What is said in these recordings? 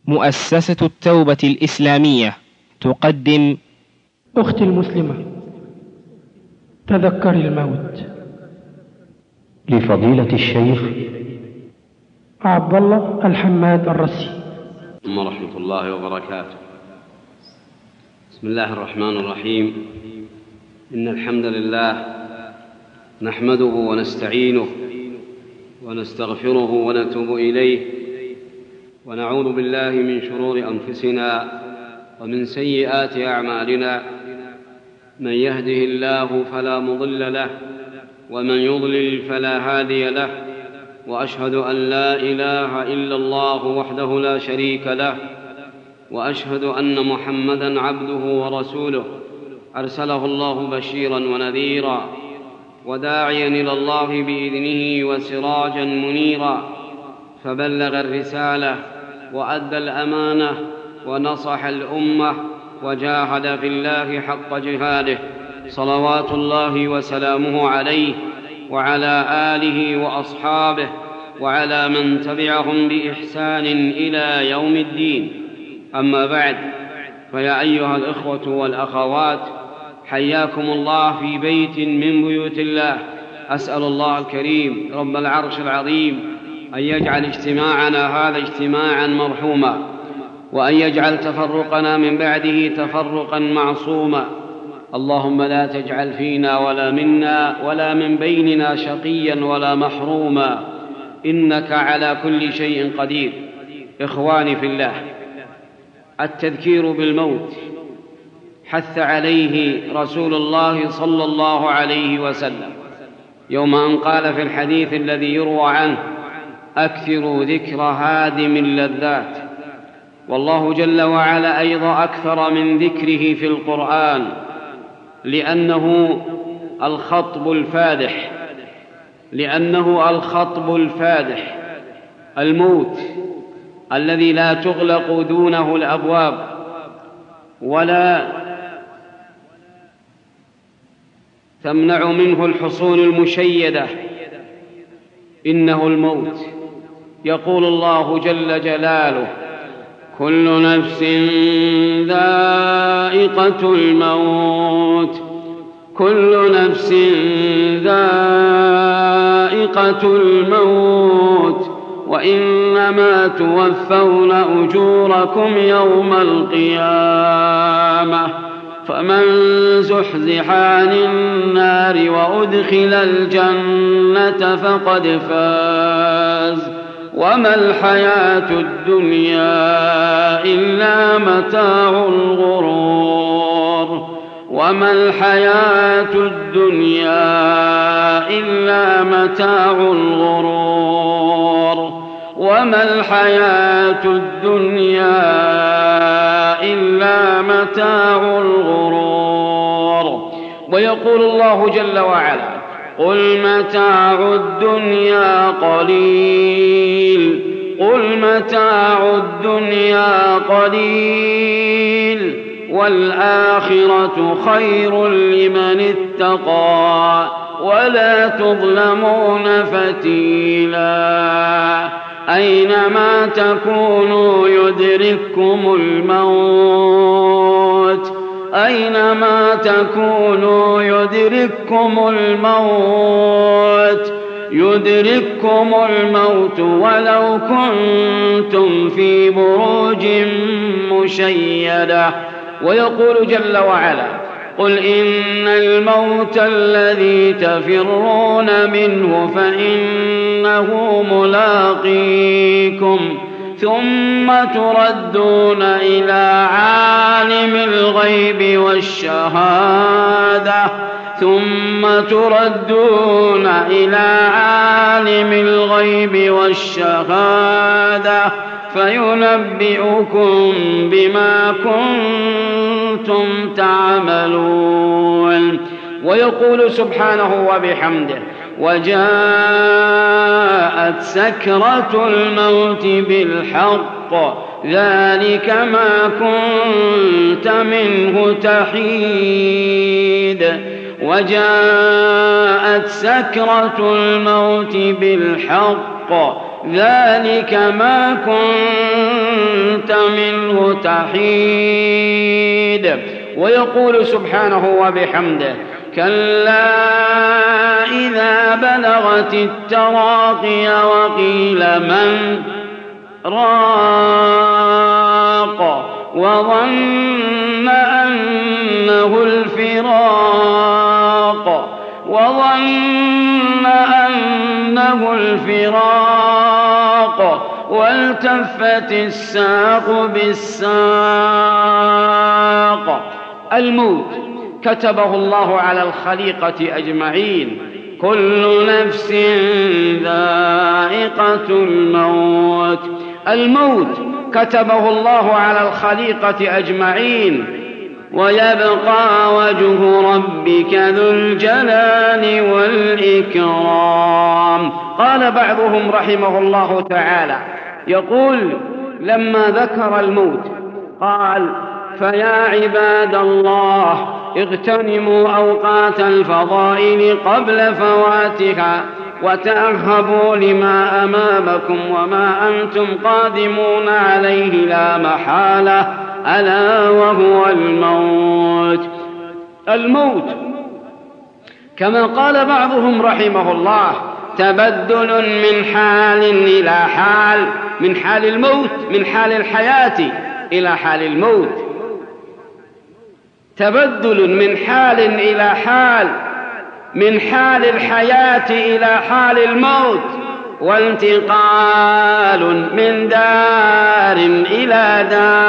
مؤسسة التوبة الإسلامية تقدم أختي المسلمة، تذكري الموت. لفضيلة الشيخ عبد الله الحماد الرسي. ورحمة الله وبركاته. بسم الله الرحمن الرحيم. إن الحمد لله نحمده ونستعينه ونستغفره ونتوب إليه، ونعوذ بالله من شرور أنفسنا ومن سيئات أعمالنا. من يهده الله فلا مضل له، ومن يضلل فلا هادي له، وأشهد أن لا إله إلا الله وحده لا شريك له، وأشهد أن محمدًا عبده ورسوله أرسله الله بشيرًا ونذيرًا وداعيًا إلى الله بإذنه وسراجًا منيرًا، فبلغ الرسالة وأدى الأمانة ونصح الأمة وجاهد في الله حق جهاده، صلوات الله وسلامه عليه وعلى آله وأصحابه وعلى من تبعهم بإحسان إلى يوم الدين. أما بعد، فيا أيها الإخوة والأخوات، حياكم الله في بيت من بيوت الله. أسأل الله الكريم رب العرش العظيم أن يجعل اجتماعنا هذا اجتماعا مرحوما، وأن يجعل تفرقنا من بعده تفرقا معصوما. اللهم لا تجعل فينا ولا منا ولا من بيننا شقيا ولا محروما، إنك على كل شيء قدير. إخواني في الله، التذكير بالموت حث عليه رسول الله صلى الله عليه وسلم يوم أن قال في الحديث الذي يروى عنه: أكثروا ذكر هادم اللذات. والله جل وعلا أيضا أكثر من ذكره في القرآن، لأنه الخطب الفادح، الموت الذي لا تغلق دونه الأبواب ولا تمنع منه الحصون المشيدة، إنه الموت. يقول الله جل جلاله: كل نفس ذائقة الموت، كل نفس ذائقة الموت، وإنما توفون أجوركم يوم القيامة، فمن زحزح عن النار وأدخل الجنة فقد فاز، وما الحياة الدنيا إلا متاع الغرور، وما الحياة الدنيا إلا متاع الغرور، وما الحياة الدنيا إلا متاع الغرور. ويقول الله جل وعلا: قل متاع الدنيا قليل، قل متاع الدنيا قليل، والآخرة خير لمن اتقى ولا تظلمون فتيلا. أينما تكونوا يدرككم الموت، أينما تكونوا يدرككم الموت، يدرككم الموت ولو كنتم في بروج مشيدة. ويقول جل وعلا: قل إن الموت الذي تفرون منه فإنه ملاقيكم، ثم تردون إلى عالم الغيب والشهادة، ثم تردون إلى عالم الغيب والشهادة فينبئكم بما كنتم تعملون. ويقول سبحانه وبحمده: وجاءت سكرة الموت بالحق، ذلك ما كنت منه تحيد. وجاءت سكرة الموت بالحق، ذلك ما كنت وأنت منه تحيد. ويقول سبحانه وبحمده: كلا إذا بلغت التراقي وقيل من راق وظن أنه الفراق والتفت الساق بالساق. الموت كتبه الله على الخليقة أجمعين، كل نفس ذائقة الموت. الموت كتبه الله على الخليقة أجمعين، ويبقى وجه ربك ذو الجلال والإكرام. قال بعضهم رحمه الله تعالى، يقول لما ذكر الموت قال: فيا عباد الله اغتنموا أوقات الفضائل قبل فواتها، وتأهبوا لما أمامكم وما أنتم قادمون عليه لا محالة، ألا وهو الموت. الموت كما قال بعضهم رحمه الله تبدل من حال إلى حال، من حال الموت، من حال الحياة إلى حال الموت، تبدل من حال إلى حال، من حال الحياة إلى حال الموت، وانتقال من دار إلى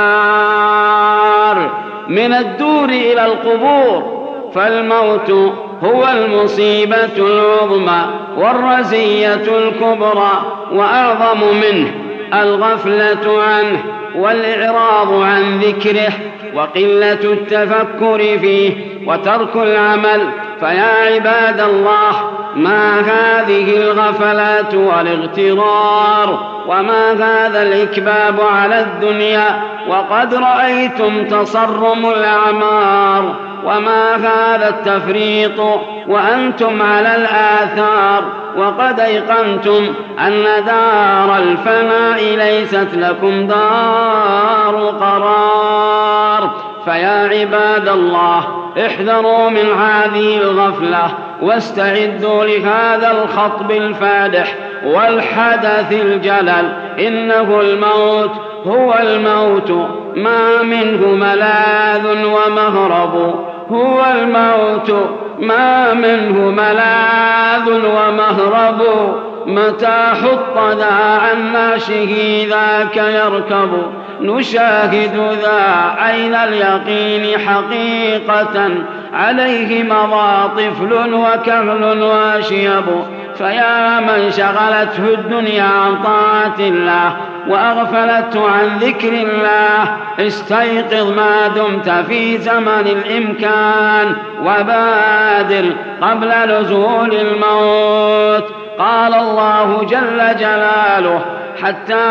دار، من الدور إلى القبور. فالموت هو المصيبة العظمى والرزية الكبرى، وأعظم منه الغفلة عنه والإعراض عن ذكره وقلة التفكر فيه وترك العمل. فيا عباد الله، ما هذه الغفلات والاغترار، وما هذا الإكباب على الدنيا وقد رأيتم تصرم الأعمار، وما هذا التفريط وأنتم على الآثار، وقد أيقنتم أن دار الفناء ليست لكم دار قرار. فيا عباد الله، احذروا من هذه الغفلة، واستعدوا لهذا الخطب الفادح والحدث الجلل. إنه الموت، هو الموت، ما منه ملاذ ومهرب، هو الموت، ما منه ملاذ ومهرب. متى حط ذا عن ناشه ذاك يركب، نشاهد ذا عين اليقين حقيقة، عليه مضى طفل وكهل واشيب. فيا من شغلته الدنيا عن طاعة الله وأغفلته عن ذكر الله، استيقظ ما دمت في زمن الإمكان، وبادر قبل نزول الموت. قال الله جل جلاله: حتى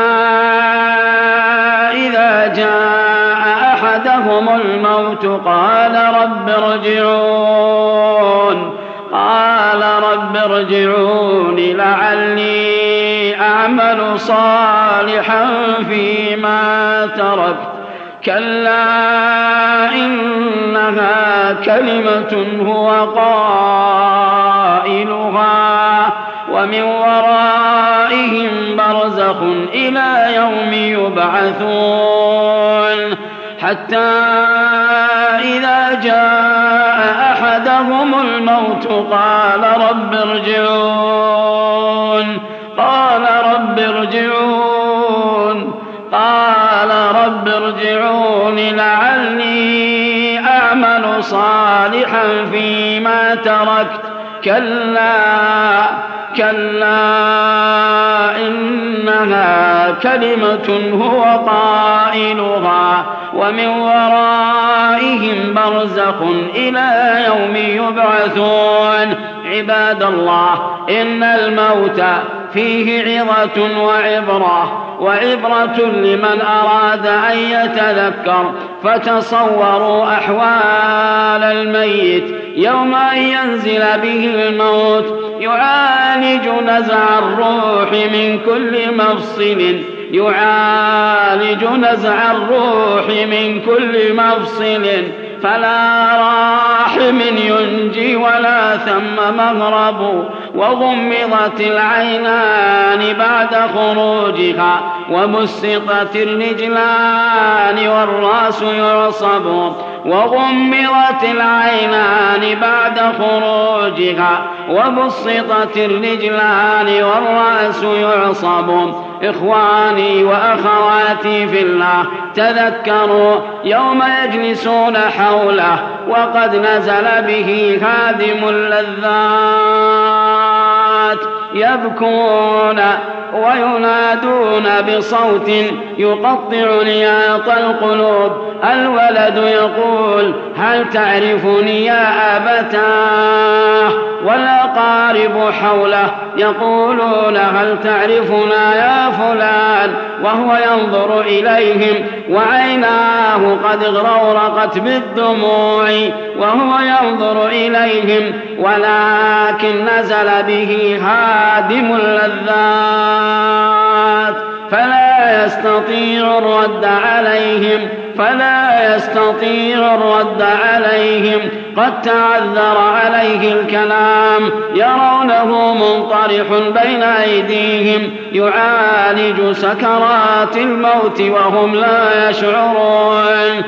إذا جاء أحدهم الموت قال رب ارجعون لعلي أعمل صالحا فيما تركت. كلا إنها كلمة هو قائلها ومن ورائهم برزخ إلى يوم يبعثون. حتى إذا جاء أحدهم الموت قال رب ارجعون لعلي أعمل صالحا فيما تركت. كلا إنها كلمة هو قائلها ومن ورائهم برزخ إلى يوم يبعثون. عباد الله، إن الموت فيه عظة وعبرة لمن أراد أن يتذكر. فتصوروا أحوال الميت يوم أن ينزل به الموت، يعالج نزع الروح من كل مفصل يعالج نزع الروح من كل مفصل، فلا راحم ينجي ولا ثم مغرب. وغمضت العينان بعد خروجها، وبسطت الرجلان والرأس يعصب. وغمضت العينان بعد خروجها، وبسطت الرجلان والرأس يعصب. إخواني وأخواتي في الله، تذكروا يوم يجلسون حوله وقد نزل به هادم اللذات، يبكون وينادون بصوت يقطع نياط القلوب. الولد يقول: هل تعرفني يا أبتاه؟ والأقارب حوله يقولون: هل تعرفنا يا فلان؟ وهو ينظر إليهم وعيناه قد اغرورقت بالدموع وهو ينظر إليهم، ولكن نزل به هادم اللذات، فلا يستطيع الرد عليهم. قد تعذر عليه الكلام، يرونه منطرح بين أيديهم يعالج سكرات الموت وهم لا يشعرون.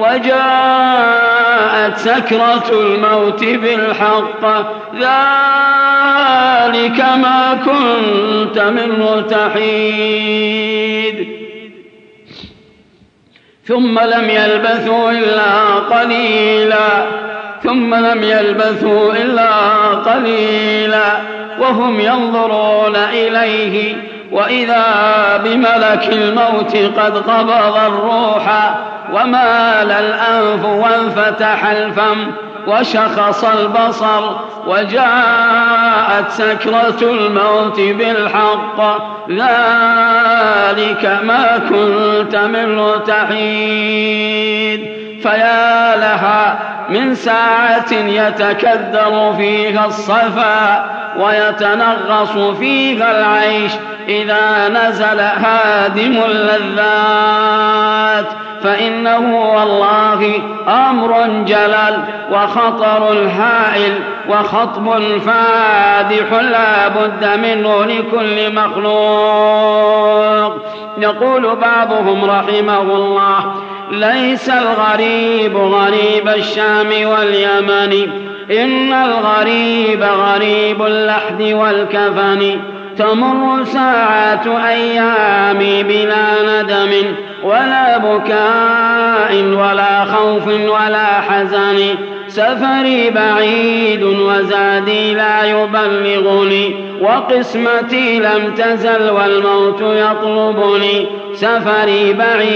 وجاءت سكرة الموت بالحق، ذلك ما كنت منه تحيد. ثم لم يلبثوا إلا قليلا وهم ينظرون إليه، وإذا بملك الموت قد قبض الروح ومال الأنف وانفتح الفم وشخص البصر. وجاءت سكرة الموت بالحق، ذلك ما كنت منه تحيد. فيا لها من ساعة يتكدر فيها الصفا ويتنغص فيها العيش إذا نزل هادم اللذات، فإنه والله أمر جلل وخطر هائل وخطب فادح لا بد منه لكل مخلوق. يقول بعضهم رحمه الله: ليس الغريب غريب الشام واليمن، إن الغريب غريب اللحد والكفن. تمر ساعات أيامي بلا ندم ولا بكاء ولا خوف ولا حزن. سفري بعيد وزادي لا يبلغني، وقسمتي لم تزل والموت يطلبني. سفري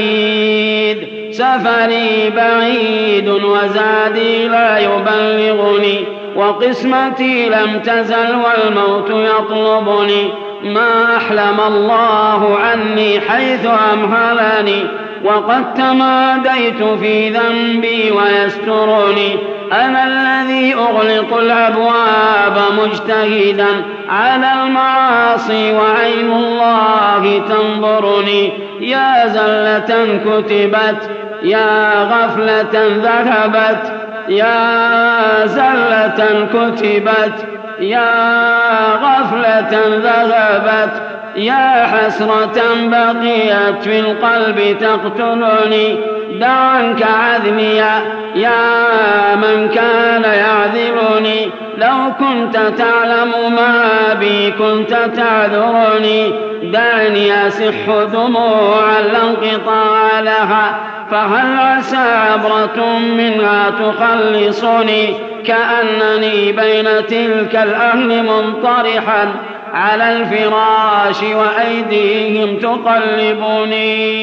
بعيد وزادي لا يبلغني، وقسمتي لم تزل والموت يطلبني. ما أحلم الله عني حيث أمهلني، وقد تماديت في ذنبي ويسترني. أنا الذي أغلق الأبواب مجتهدا على المعاصي وعين الله تنظرني. يا زلة كتبت، يا غفلة ذهبت، يا زلة كتبت، يا غفلة ذهبت، يا حسرة بقيت في القلب تقتلني. دع عنك عذلي يا من كان يعذرني، لو كنت تعلم ما بي كنت تعذرني. دعني أسح دموعا لا انقطاع لها، فهل عسى عبرة منها تخلصني. كأنني بين تلك الأهل منطرحا على الفراش وأيديهم تقلبني.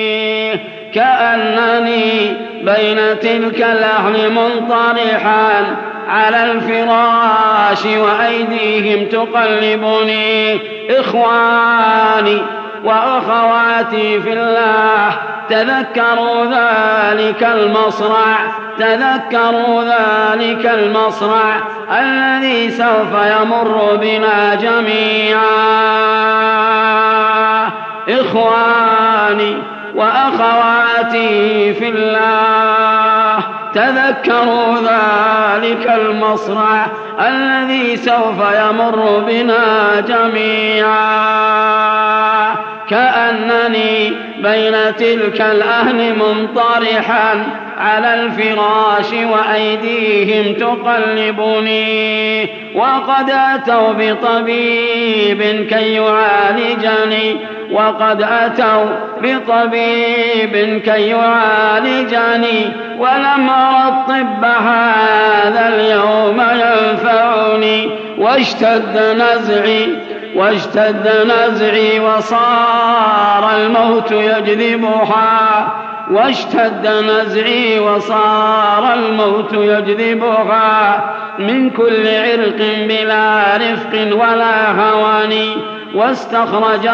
كأنني بين تلك الأهل منطرحا على الفراش وأيديهم تقلبني. إخواني وأخواتي في الله، تذكروا ذلك المصرع الذي سوف يمر بنا جميعا. إخواني وأخواتي في الله، تذكروا ذلك المصرع الذي سوف يمر بنا جميعا، كأنني بين تلك الأهل منطرحا على الفراش وأيديهم تقلبني، وقد أتوا بطبيب كي يعالجني، وقد أتوا بطبيب كي يعالجني، ولم أرى الطب هذا اليوم ينفعني، واشتد نزعي وصار الموت يجذبها من كل عرق بلا رفق ولا هوان، واستخرج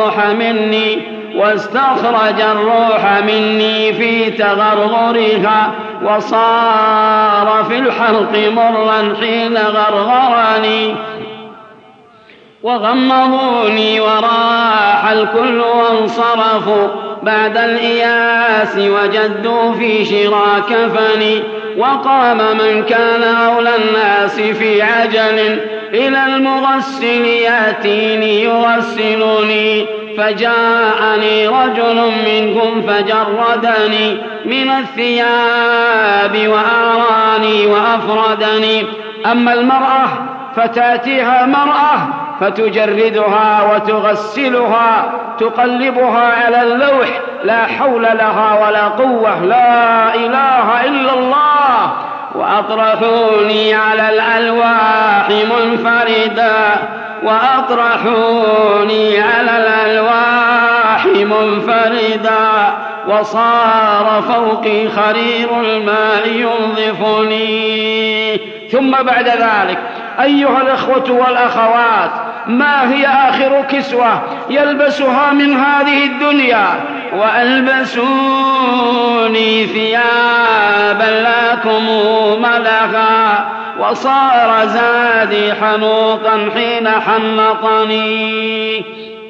الروح مني في تغرغرها، وصار في الحلق مرا حين غرغرني، وغمضوني وراح الكل وانصرفوا بعد الإياس وجدوا في شرى كفني، وقام من كان أولى الناس في عجل إلى المغسل يأتيني يغسلني، فجاءني رجل منهم فجردني من الثياب وأعراني وأفردني. أما المرأة فتأتيها مرأة فتجردها وتغسلها، تقلبها على اللوح، لا حول لها ولا قوة، لا إله إلا الله. وأطرحوني على الألواح منفردا، وصار فوقي خرير الماء ينظفني. ثم بعد ذلك أيها الأخوة والأخوات، ما هي آخر كسوة يلبسها من هذه الدنيا؟ وألبسوني ثيابا لا كموم لها، وصار زادي حنوطا حين حنطني.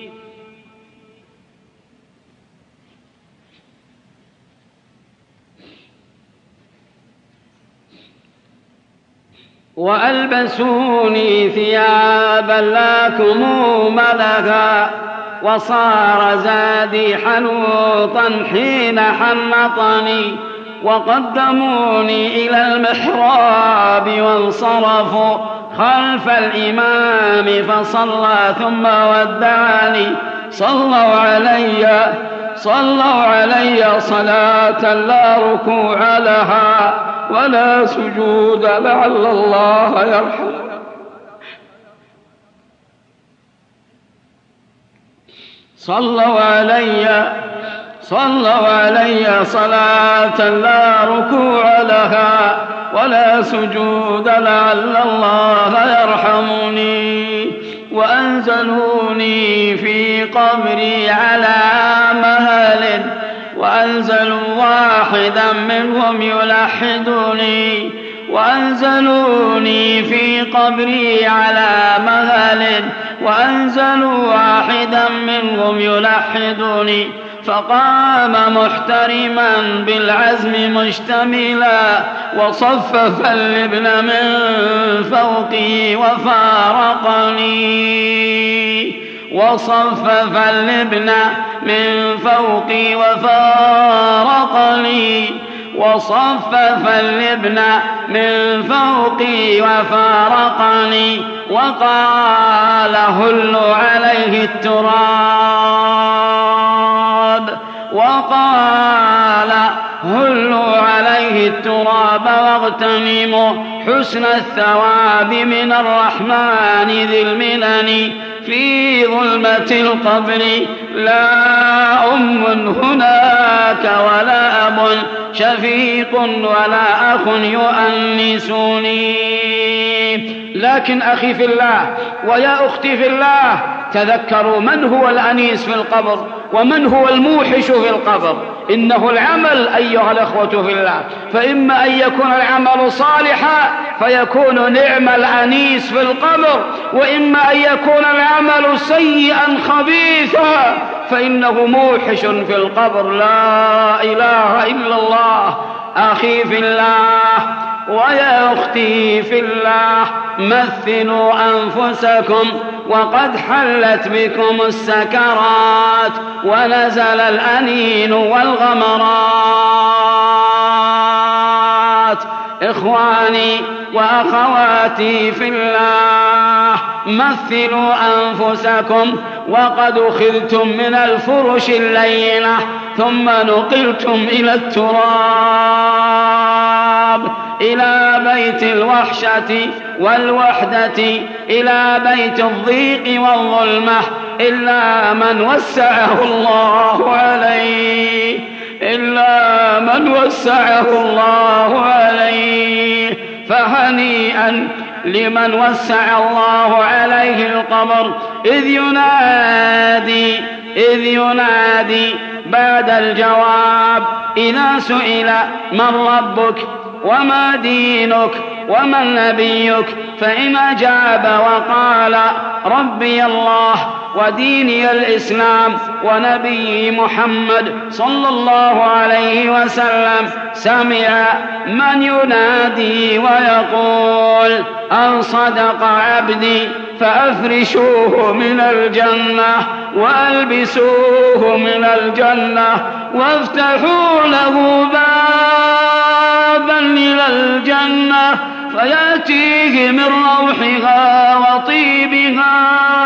وألبسوني ثيابا لا كموم لها، وصار زادي حنوطا حين حنطني، وقدموني إلى المحراب وانصرفوا خلف الإمام فصلى ثم ودعني. صلوا علي صلاة لا ركوع لها ولا سجود لعل الله يرحم. صلوا علي صلاة لا ركوع لها ولا سجود لعل الله يرحمني. وأنزلوني في قبري على مهل، وأنزلوا واحدا منهم يلحدني. وأنزلوني في قبري على مهل، وأنزلوا واحدا منهم يلحدني. فقام محترما بالعزم مشتملا، وصفف اللبن من فوقي وفارقني، وقال هلوا عليه التراب واغتنموا حسن الثواب من الرحمن ذي المنن. في ظلمة القبر لا أم هناك ولا أب شفيق ولا أخ يؤنسني. لكن أخي في الله ويا أختي في الله، تذكروا من هو الأنيس في القبر ومن هو الموحش في القبر. إنه العمل أيها الأخوة في الله، فإما أن يكون العمل صالحا فيكون نعم الأنيس في القبر، وإما أن يكون العمل سيئا خبيثا فإنه موحش في القبر. لا إله إلا الله. أخي في الله ويا أختي في الله، مثلوا أنفسكم وقد حلت بكم السكرات ونزل الأنين والغمرات. إخواني وأخواتي في الله، مثلوا أنفسكم وقد أخذتم من الفرش اللينة ثم نقلتم إلى التراب، إلى بيت الوحشة والوحدة، إلى بيت الضيق والظلمة، إلا من وسعه الله عليه، إلا من وسعه الله عليه. فهنيئا لمن وسع الله عليه القبر، إذ ينادي بعد الجواب إذا سئل من ربك وما دينك ومن نبيك، فإن أجاب وقال ربي الله وديني الإسلام ونبي محمد صلى الله عليه وسلم، سمع من ينادي ويقول أن صدق عبدي فأفرشوه من الجنة وألبسوه من الجنة وافتحوا له بابا إلى الجنة فيأتيه من روحها وطيبها،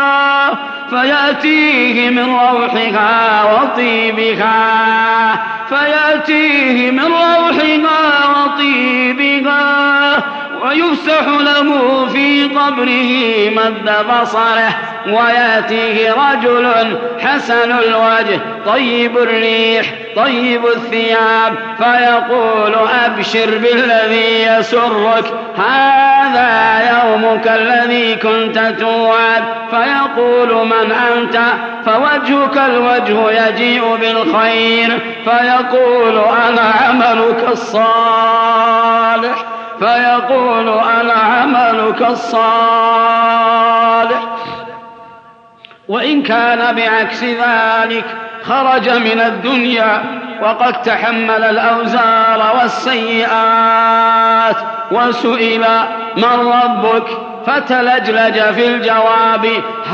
فيأتيه من روحها وطيبها، فيأتيه من روحها وطيبها، ويفسح له في قبره مد بصره، ويأتيه رجل حسن الوجه طيب الريح طيب الثياب، فيقول أبشر بالذي يسرك، هذا يومك الذي كنت توعد. فيقول من أنت؟ فوجهك الوجه يجيء بالخير، فيقول أنا عملك الصالح، فيقول أنا عملك الصالح. وإن كان بعكس ذلك خرج من الدنيا وقد تحمل الأوزار والسيئات وسئل من ربك فتلجلج في الجواب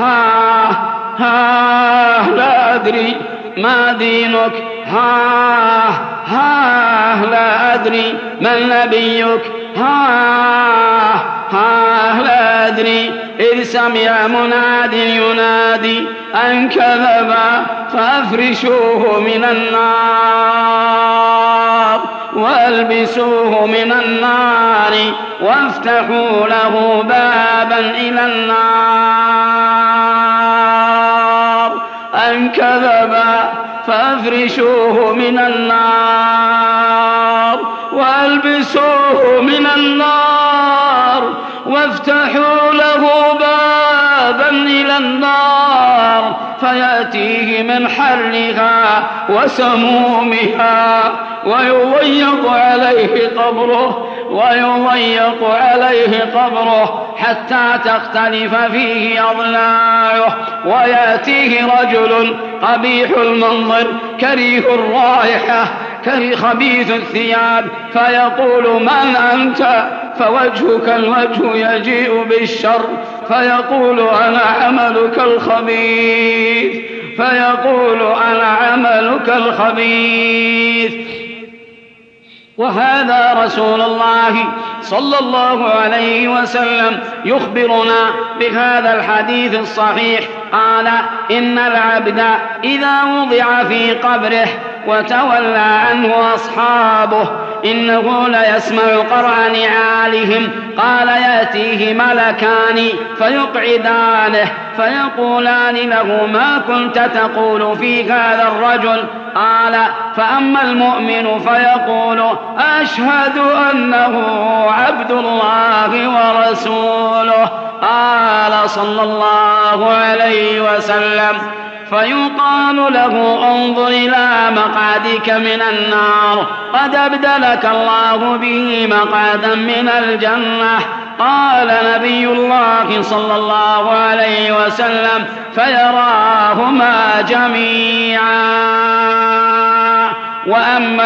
لا أدري. ما دينك؟ لا أدري. من نبيك؟ لا أدري. إذ سمع مناد ينادي أن كذبا فأفرشوه من النار وألبسوه من النار وافتحوا له بابا إلى النار. أن كذبا فأفرشوه من النار وألبسوه من النار وافتحوا له بابا إلى النار فيأتيه من حرها وسمومها ويضيق عليه قبره حتى تختلف فيه أضلاعه. ويأتيه رجل قبيح المنظر كريه الرائحة خبيث الثياب فيقول من أنت؟ فوجهك الوجه يجيء بالشر، فيقول أنا عملك الخبيث، فيقول أنا عملك الخبيث. وهذا رسول الله صلى الله عليه وسلم يخبرنا بهذا الحديث الصحيح، قال إن العبد إذا وضع في قبره وتولى عنه أصحابه إنه ليسمع قرع نعالهم، قال يأتيه ملكان فيقعدانه فيقولان له ما كنت تقول في هذا الرجل؟ قال فأما المؤمن فيقول أشهد أنه عبد الله ورسوله. قال صلى الله عليه وسلم فيقال له انظر إلى مقعدك من النار قد أبدلك الله به مقعدا من الجنة. قال نبي الله صلى الله عليه وسلم: فيراهما جميعا. وأما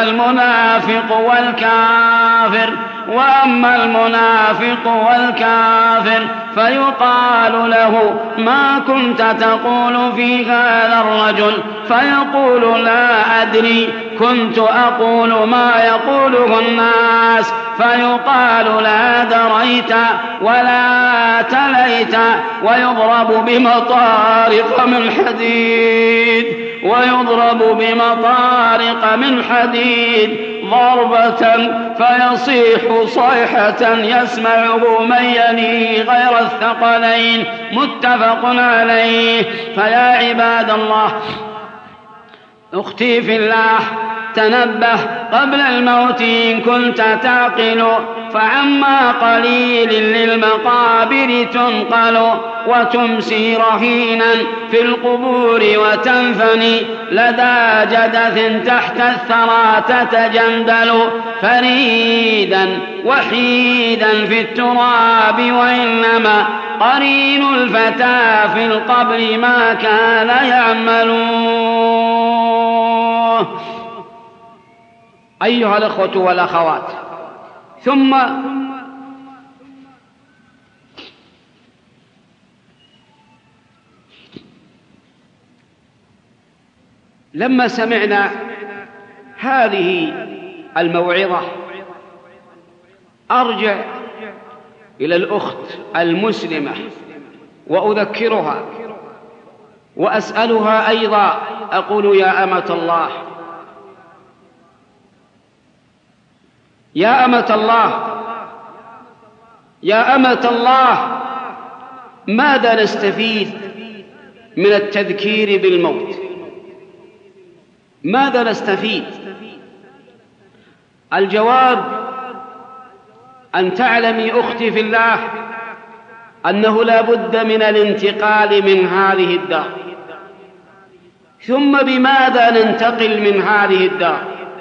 المنافق والكافر فيقال له: ما كنت تقول في هذا الرجل؟ فيقول: لا أدري، كنت أقول ما يقوله الناس. فيقال: لا دريت ولا تليت. ويضرب بمطارق من حديد ضربة فيصيح صيحة يسمعه من يليه غير الثقلين. متفق عليه. فيا عباد الله، أختي في الله، تنبه قبل الموت إن كنت تعقل، فعما قليل للمقابر تنقل، وتمسي رهينا في القبور وتنفني، لدى جدث تحت الثرى تتجندل، فريدا وحيدا في التراب، وإنما قرين الفتى في القبر ما كان يعملون. أيها الأخوة والأخوات، ثم لما سمعنا هذه الموعظة أرجع إلى الأخت المسلمة وأذكرها وأسألها أيضا، أقول: يا أمة الله، يا أمة الله، يا أمة الله، ماذا نستفيد من التذكير بالموت؟ ماذا نستفيد؟ الجواب: أن تعلمي أختي في الله أنه لا بد من الانتقال من هذه الدار. ثم بماذا ننتقل من هذه الدار؟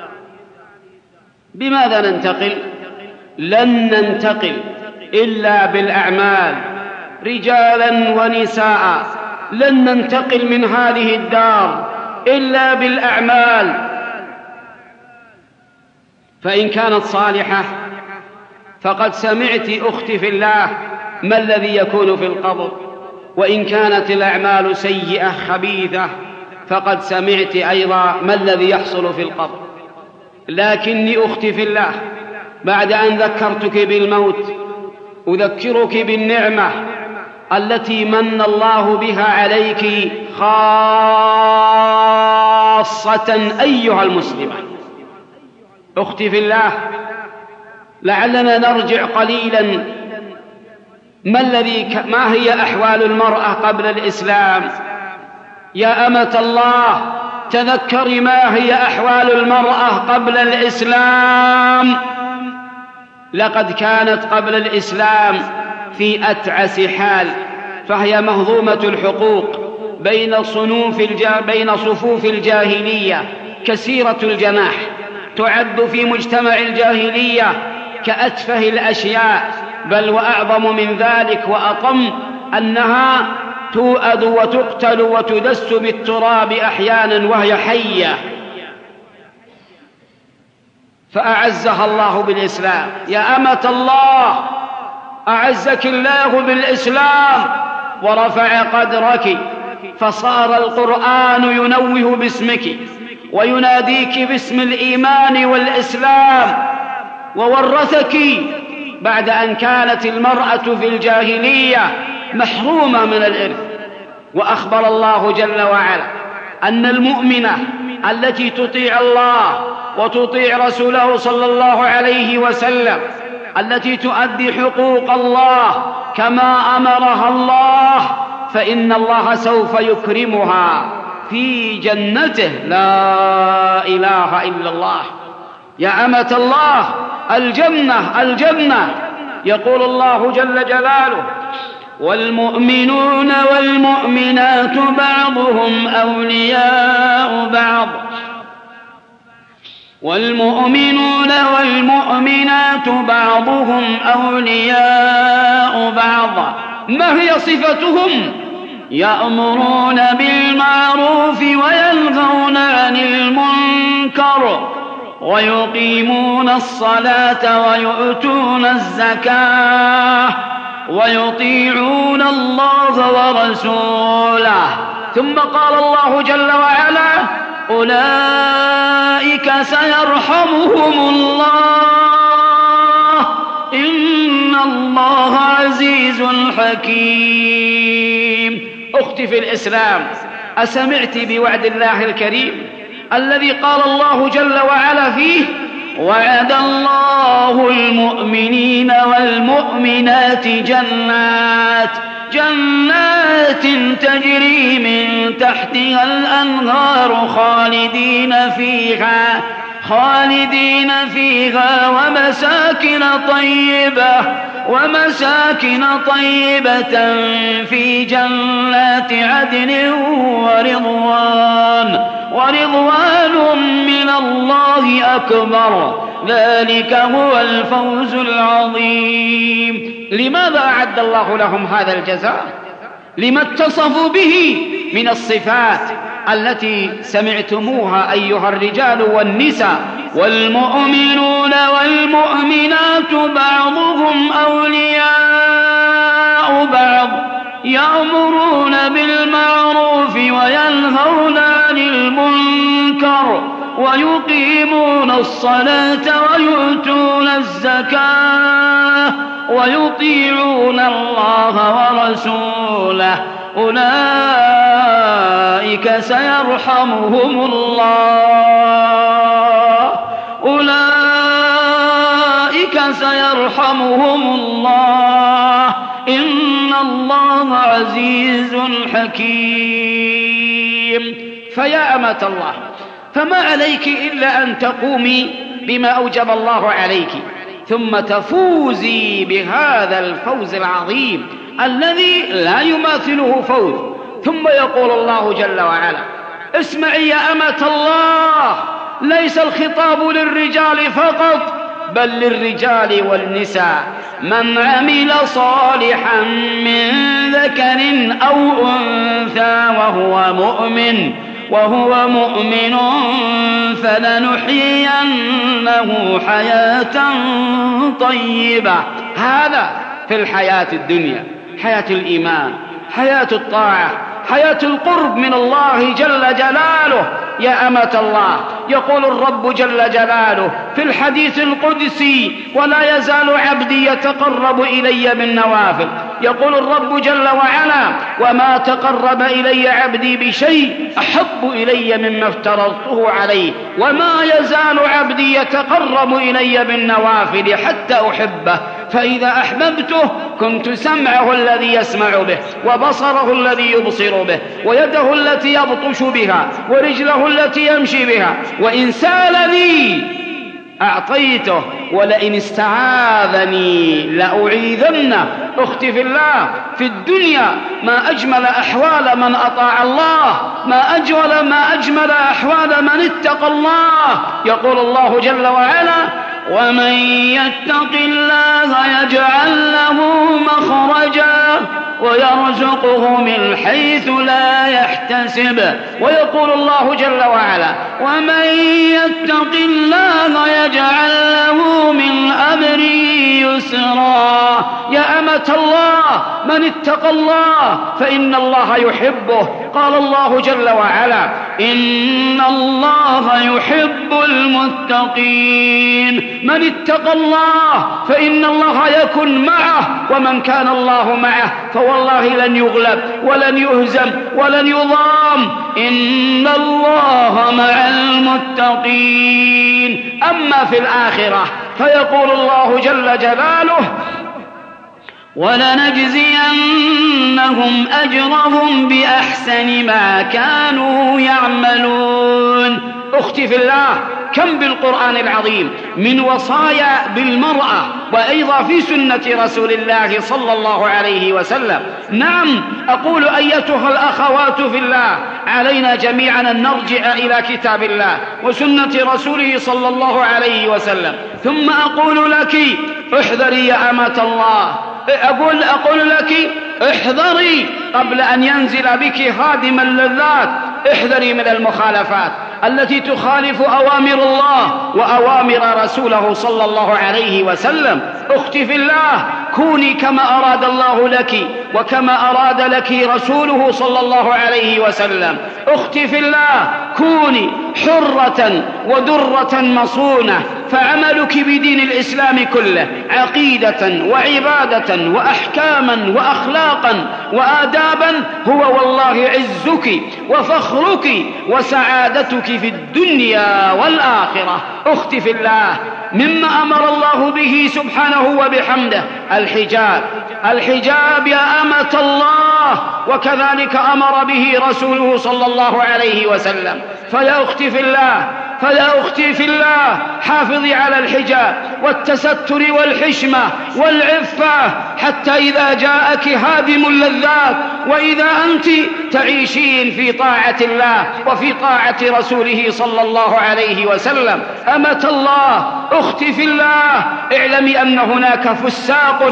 بماذا ننتقل؟ لن ننتقل إلا بالأعمال، رجالا ونساء، لن ننتقل من هذه الدار إلا بالأعمال. فإن كانت صالحة فقد سمعت أختي في الله ما الذي يكون في القبر، وإن كانت الأعمال سيئة خبيثة فقد سمعت أيضا ما الذي يحصل في القبر. لكني أختي في الله، بعد أن ذكرتك بالموت أذكرك بالنعمة التي من الله بها عليك خاصة أيها المسلمة. أختي في الله، لعلنا نرجع قليلا. ما هي أحوال المرأة قبل الإسلام؟ يا أمة الله، تذكري ما هي أحوال المرأة قبل الإسلام. لقد كانت قبل الإسلام في أتعس حال، فهي مهضومة الحقوق بين صفوف الجاهلية، كثيرة الجناح، تعد في مجتمع الجاهلية كأتفه الأشياء، بل وأعظم من ذلك وأطم، أنها تؤذ وتقتل وتدس بالتراب أحيانا وهي حية. فأعزها الله بالإسلام. يا أمة الله، أعزك الله بالإسلام ورفع قدرك، فصار القرآن ينوه باسمك ويناديك باسم الإيمان والإسلام، وورثك بعد أن كانت المرأة في الجاهلية محرومة من الإرث. وأخبر الله جل وعلا أن المؤمنة التي تطيع الله وتطيع رسوله صلى الله عليه وسلم، التي تؤدي حقوق الله كما أمرها الله، فإن الله سوف يكرمها في جنته. لا إله إلا الله. يا أمة الله، الجنة الجنة. يقول الله جل جلاله: والمؤمنون والمؤمنات بعضهم أولياء بعض والمؤمنون والمؤمنات بعضهم أولياء بعض. ما هي صفتهم؟ يأمرون بالمعروف وينهون عن المنكر ويقيمون الصلاة ويؤتون الزكاة ويطيعون الله ورسوله. ثم قال الله جل وعلا: أولئك سيرحمهم الله إن الله عزيز حكيم. أختي في الإسلام، أسمعت بوعد الله الكريم الذي قال الله جل وعلا فيه: وعد الله المؤمنين والمؤمنات جنات تجري من تحتها الأنهار خالدين فيها ومساكن طيبة في جنات عدن ورضوان من الله أكبر. ذلك هو الفوز العظيم. لماذا أعد الله لهم هذا الجزاء؟ لما اتصفوا به من الصفات التي سمعتموها أيها الرجال والنساء: والمؤمنون والمؤمنات بعضهم أولياء بعض يأمرون بالمعروف وينهون عن المنكر ويقيمون الصلاة ويؤتون الزكاة ويطيعون الله ورسوله. أولئك سيرحمهم الله إن الله عزيز حكيم. فيا أمة الله، فما عليك إلا أن تقومي بما أوجب الله عليك، ثم تفوزي بهذا الفوز العظيم الذي لا يماثله فوز. ثم يقول الله جل وعلا: اسمعي يا أمة الله، ليس الخطاب للرجال فقط بل للرجال والنساء. من عمل صالحا من ذكر أو أنثى وهو مؤمن فلنحيينه حياة طيبة. هذا في الحياة الدنيا، حياة الإيمان، حياة الطاعة، حياة القرب من الله جل جلاله. يا أمة الله، يقول الرب جل جلاله في الحديث القدسي: ولا يزال عبدي يتقرب إلي بالنوافل. يقول الرب جل وعلا: وما تقرب إلي عبدي بشيء أحب إلي مما افترضته عليه. وما يزال عبدي يتقرب إلي بالنوافل حتى أحبه، فإذا أحببته كنت سمعه الذي يسمع به، وبصره الذي يبصر به، ويده التي يبطش بها، ورجله التي يمشي بها. وإن سألني أعطيته، ولئن استعاذني لأعيذنه. أختي في الله، في الدنيا ما أجمل أحوال من أطاع الله، ما أجمل أحوال من اتقى الله. يقول الله جل وعلا: ومن يتق الله يجعل له مخرجا ويرزقه من حيث لا يحتسب. ويقول الله جل وعلا: ومن يتق الله يجعل له من أمره يسرا. يا أمة الله، من اتقى الله فإن الله يحبه. قال الله جل وعلا: إن الله يحب المتقين. من اتقى الله فإن الله يكن معه، ومن كان الله معه فوالله لن يغلب ولن يهزم ولن يضام. إن الله مع المتقين. أما في الآخرة فيقول الله جل جلاله: ولنجزينهم أجرهم بأحسن ما كانوا يعملون. أختي في الله، كم بالقرآن العظيم من وصايا بالمرأة، وأيضا في سنة رسول الله صلى الله عليه وسلم. نعم، أقول أيتها الأخوات في الله، علينا جميعا أن نرجع إلى كتاب الله وسنة رسوله صلى الله عليه وسلم. ثم أقول لك احذري يا أمة الله، أقول لك احذري قبل أن ينزل بك هادم اللذات، احذري من المخالفات التي تخالف أوامر الله وأوامر رسوله صلى الله عليه وسلم. أختي في الله، كوني كما أراد الله لك وكما أراد لك رسوله صلى الله عليه وسلم. أختي في الله، كوني حرة ودرة مصونة، فعملك بدين الإسلام كله عقيدة وعبادة وأحكاما وأخلاقا وآدابا هو والله عزك وفخرك وسعادتك في الدنيا والآخرة. أختي في الله، مما أمر الله به سبحانه وبحمده الحجاب يا أمة الله، وكذلك أمر به رسوله صلى الله عليه وسلم. فيا أختي في الله، حافظي على الحجاب والتستر والحشمة والعفة، حتى إذا جاءك هادم اللذات وإذا أنت تعيشين في طاعة الله وفي طاعة رسوله صلى الله عليه وسلم. أمة الله، أختي في الله، اعلمي أن هناك فساق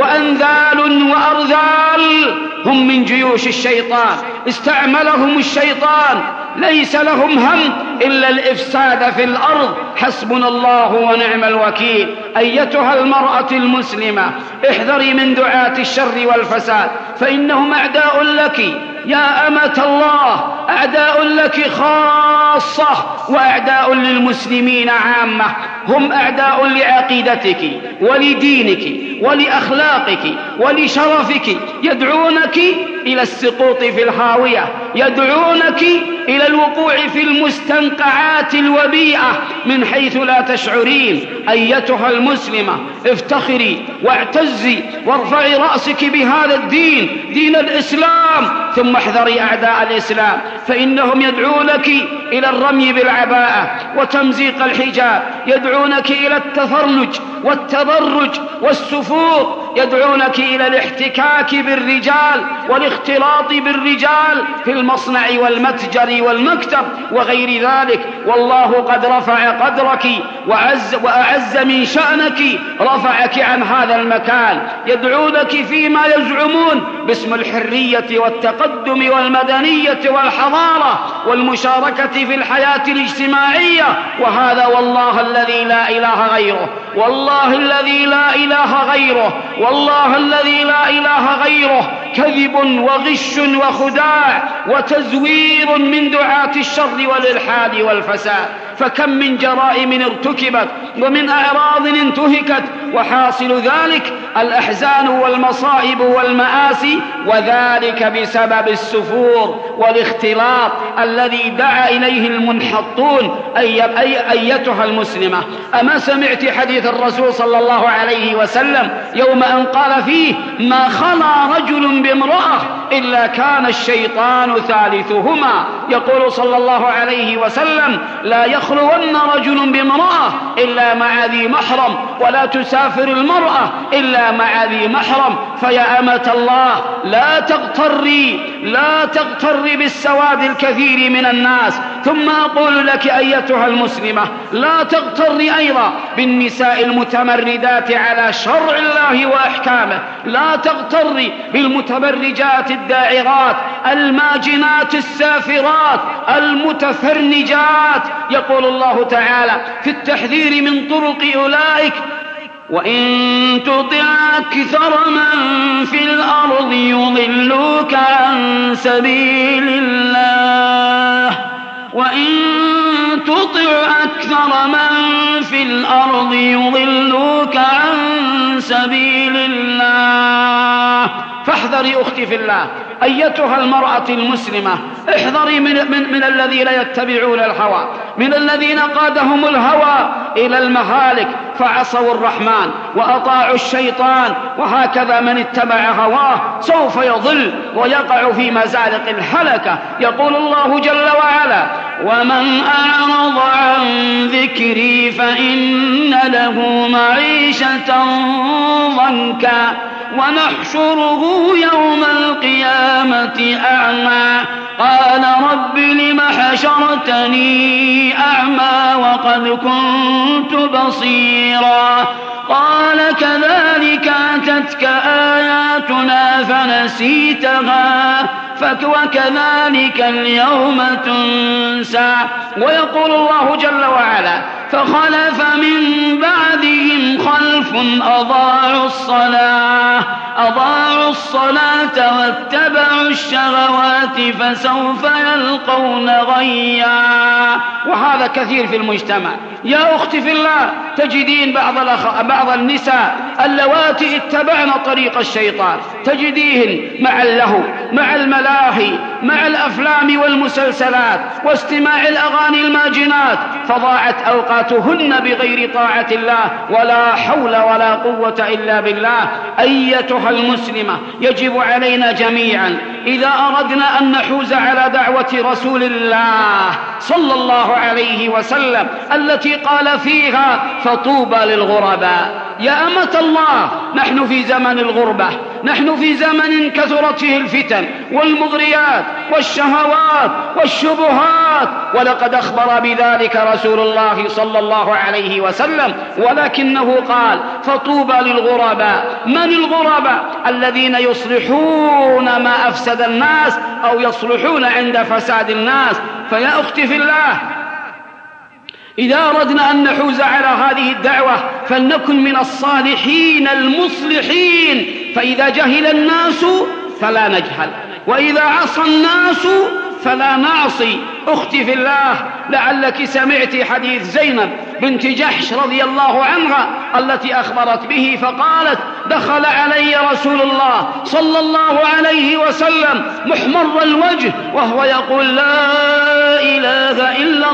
وأنذال وأرذال هم من جيوش الشيطان، استعملهم الشيطان، ليس لهم هم إلا الإفساد في الأرض. حسبنا الله ونعم الوكيل. أيتها المرأة المسلمة، احذري من دعاة الشر والفساد، فإنهم أعداء لك يا أمة الله، أعداء لك خاصة وأعداء للمسلمين عامة. هم أعداء لعقيدتك ولدينك ولأخلاقك ولشرفك، يدعونك إلى السقوط في الهاوية، يدعونك إلى الوقوع في المستنقعات الوبيئة من حيث لا تشعرين. أيتها المسلمة، افتخري واعتزي وارفعي رأسك بهذا الدين، دين الإسلام، ثم احذري أعداء الإسلام، فإنهم يدعونك إلى الرمي بالعباءة وتمزيق الحجاب، يدعونك إلى التفرج والتبرج والسفور، يدعونك إلى الاحتكاك بالرجال والاختلاط بالرجال في المصنع والمتجر والمكتب وغير ذلك. والله قد رفع قدرك وأعز من شأنك، رفعك عن هذا المكان. يدعونك فيما يزعمون باسم الحرية والتقدم والمدنية والحضارة والمشاركة في الحياة الاجتماعية، وهذا والله الذي لا إله غيره، والله الذي لا إله غيره، والله الذي لا إله غيره، كذب وغش وخداع وتزوير من دعاة الشر والإلحاد والفساد. فكم من جرائم ارتكبت ومن أعراض انتهكت، وحاصل ذلك الأحزان والمصائب والمآسي، وذلك بسبب السفور والاختلاط الذي دعا إليه المنحطون. أيتها المسلمة، أما سمعت حديث الرسول صلى الله عليه وسلم يوم أن قال فيه: ما خلا رجل بامرأة إلا كان الشيطان ثالثهما. يقول صلى الله عليه وسلم: لا يخلون رجل بامرأة إلا مع ذي محرم، ولا تسافر المرأة إلا مع ذي محرم. فيا أمة الله، لا تغتري بالسواد الكثير من الناس. ثم أقول لك أيتها المسلمة، لا تغتري أيضا بالنساء المتمردات على شرع الله وأحكامه، لا تغتري بالمتبرجات الداعرات الماجنات السافرات المتفرنجات. يقول الله تعالى في التحذير من طرق أولئك: وإن تطع أكثر من في الأرض يضلوك عن سبيل الله، وإن تطع أكثر من في الأرض يضلوك عن سبيل الله. فاحذري أختي في الله، أيتها المرأة المسلمة، احذري من الذين يتبعون الهوى، من الذين قادهم الهوى إلى المهالك فعصوا الرحمن وأطاعوا الشيطان. وهكذا من اتبع هواه سوف يضل ويقع في مزالق الهلكة. يقول الله جل وعلا: ومن أعرض عن ذكري فإن له معيشة ضنكا ونحشره يوم القيامة أعمى قال رب لم حشرتني أعمى وقد كنت بصيرا قال كذلك أتتك آياتنا فنسيتها وكذلك اليوم تنسى. ويقول الله جل وعلا فخلف من بعدهم خلف أضاعوا الصلاة واتبعوا الشهوات فسوف يلقون غيا. وهذا كثير في المجتمع. يا أختي في الله، تجدين بعض النساء اللواتي اتبعن طريق الشيطان، تجديهن مع اللهو، مع الملاهي، مع الأفلام والمسلسلات واستماع الأغاني الماجنات، فضاعت أوقاتهن بغير طاعة الله ولا حول ولا قوة إلا بالله. أيتها المسلمة، يجب علينا جميعا إذا أردنا أن نحوز على دعوة رسول الله صلى الله عليه وسلم التي قال فيها فطوبى للغرباء. يا أمة الله، نحن في زمن الغربة، نحن في زمن كثرت فيه الفتن والمغريات والشهوات والشبهات، ولقد أخبر بذلك رسول الله صلى الله عليه وسلم، ولكنه قال فطوبى للغرباء. من الغرباء؟ الذين يصلحون ما أفسد الناس أو يصلحون عند فساد الناس. فيا أختي في الله، إذا أردنا أن نحوز على هذه الدعوة فلنكن من الصالحين المصلحين، فإذا جهل الناس فلا نجهل، وإذا عصى الناس فلا نعصي. أختي في الله، لعلك سمعت حديث زينب بنت جحش رضي الله عنها التي أخبرت به، فقالت دخل علي رسول الله صلى الله عليه وسلم محمر الوجه وهو يقول لا إله إلا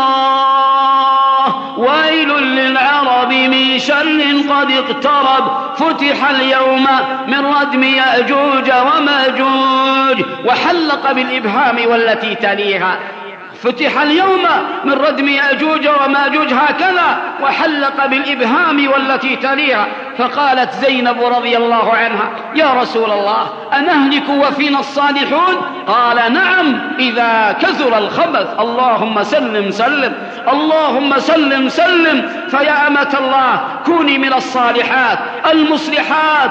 الله، ويل للعرب من شر قد اقترب، فتح اليوم من ردم يأجوج وماجوج، وحلق بالإبهام والتي تليها. فتح اليوم من ردم يأجوج وماجوج هكذا، وحلق بالإبهام والتي تليها. فقالت زينب رضي الله عنها يا رسول الله أنهلك وفينا الصالحون؟ قال نعم إذا كثر الخبث. اللهم سلم سلم، اللهم سلم سلم. فيا أمة الله، كوني من الصالحات المصلحات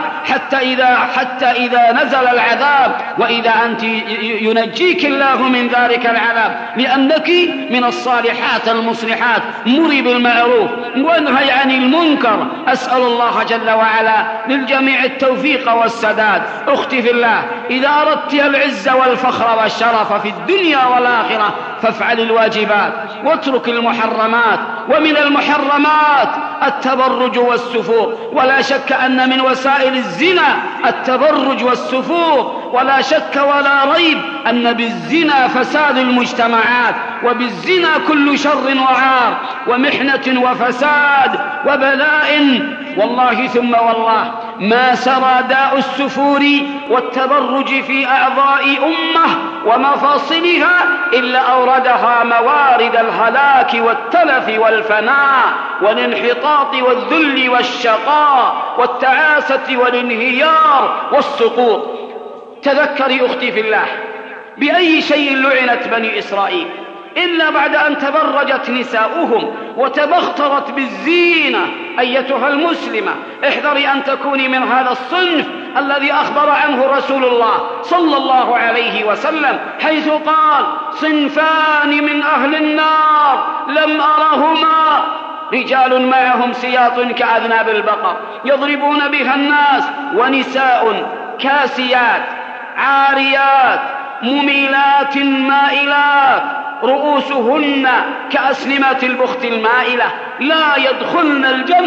حتى إذا نزل العذاب، وإذا أنت ينجيك الله من ذلك العذاب، لأنك من الصالحات المصلحات. مري بالمعروف وانهي عن المنكر. أسأل الله جل وعلا للجميع التوفيق والسداد. أختي في الله، إذا أردت العز والفخر والشرف في الدنيا والآخرة فافعل الواجبات واترك المحرمات. ومن المحرمات التبرج والسفور، ولا شك أن من وسائل الزنا التبرج والسفور، ولا شك ولا ريب أن بالزنا فساد المجتمعات، وبالزنا كل شر وعار ومحنة وفساد وبلاء. والله ثم والله ما سرى داء السفور والتبرج في أعضاء أمة ومفاصلها إلا أوردها موارد الهلاك والتلف والفناء والانحطاط والذل والشقاء والتعاسة والانهيار والسقوط. تذكري أختي في الله، بأي شيء لعنت بني إسرائيل إلا بعد أن تبرجت نساؤهم وتبخترت بالزينة. أيتها المسلمة، احذري أن تكوني من هذا الصنف الذي أخبر عنه رسول الله صلى الله عليه وسلم، حيث قال صنفان من أهل النار لم أرهما، رجال معهم سياط كأذناب البقر يضربون بها الناس، ونساء كاسيات عاريات مميلات مائلات رؤوسهن كأسنمة البخت المائلة، لا يدخلن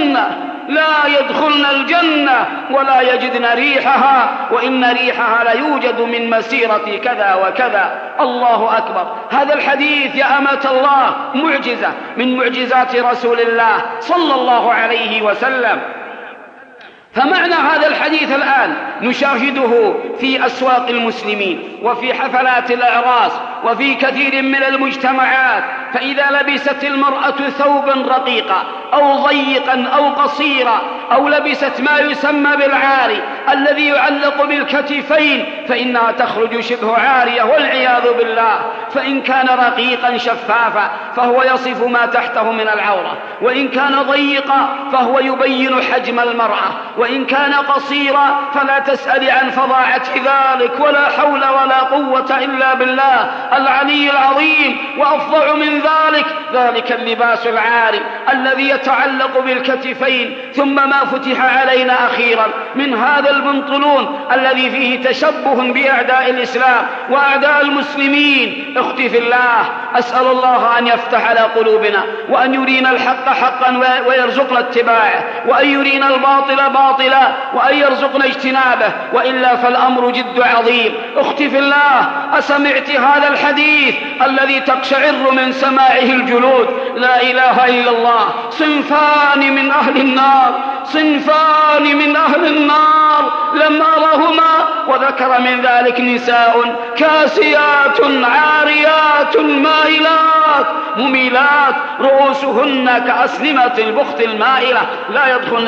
الجنة ولا يجدن ريحها، وإن ريحها ليوجد من مسيرة كذا وكذا. الله أكبر. هذا الحديث يا أمة الله معجزة من معجزات رسول الله صلى الله عليه وسلم. فمعنى هذا الحديث الآن نشاهده في أسواق المسلمين وفي حفلات الأعراس وفي كثير من المجتمعات. فإذا لبست المرأة ثوبا رقيقا أو ضيقا أو قصيرا أو لبست ما يسمى بالعاري الذي يعلق بالكتفين فإنها تخرج شبه عارية والعياذ بالله. فإن كان رقيقا شفافا فهو يصف ما تحته من العورة، وإن كان ضيقا فهو يبين حجم المرأة، وإن كان قصيرا فلا تسأل عن فظاعة ذلك، ولا حول ولا قوة إلا بالله العلي العظيم. وأفظع من ذلك اللباس العاري الذي يتعلق بالكتفين. ثم ما فتح علينا أخيرا من هذا البنطلون الذي فيه تشبه بأعداء الإسلام وأعداء المسلمين. اختي في الله، أسأل الله أن يفتح على قلوبنا، وأن يرينا الحق حقا ويرزقنا اتباعه، وأن يرينا الباطل باطلا وأن يرزقنا اجتنابه، وإلا فالأمر جد عظيم. اختي في الله، أسمعت هذا الحديث الذي تقشعر من سماعه الجلود؟ لا إله إلا الله. صنفان من أهل النار، صنفان من أهل النار لم أرهما، وذكر من ذلك نساء كاسيات عاريات مائلات مميلات رؤوسهن كأسنمة البخت المائلة، لا يدخلن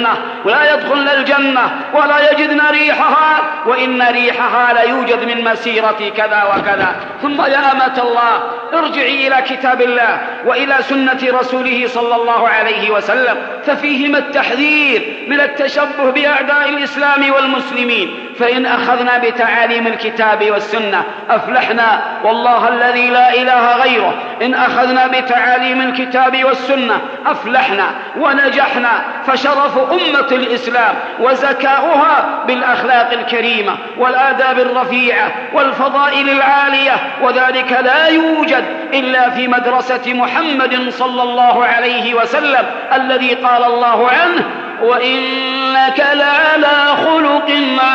الجنة ولا يجدن ريحها، وإن ريحها لا يوجد من مسيرة كذا وكذا. ثم يا أمة الله، ارجعي إلى كتاب الله وإلى سنة رسوله صلى الله عليه وسلم، ففيهما التحذير من التشبه بأعداء الإسلام والمسلمين. فإن أخذنا بتعاليم الكتاب والسنة أفلحنا، والله الذي لا إله غيره. إن أخذنا بتعاليم الكتاب والسنة أفلحنا ونجحنا. فشرف أمة الإسلام وزكاؤها بالأخلاق الكريمة والآداب الرفيعة والفضائل العالية، وذلك لا يوجد إلا في مدرسة محمد صلى الله عليه وسلم الذي قال الله عنه: وإنك لعلى خلق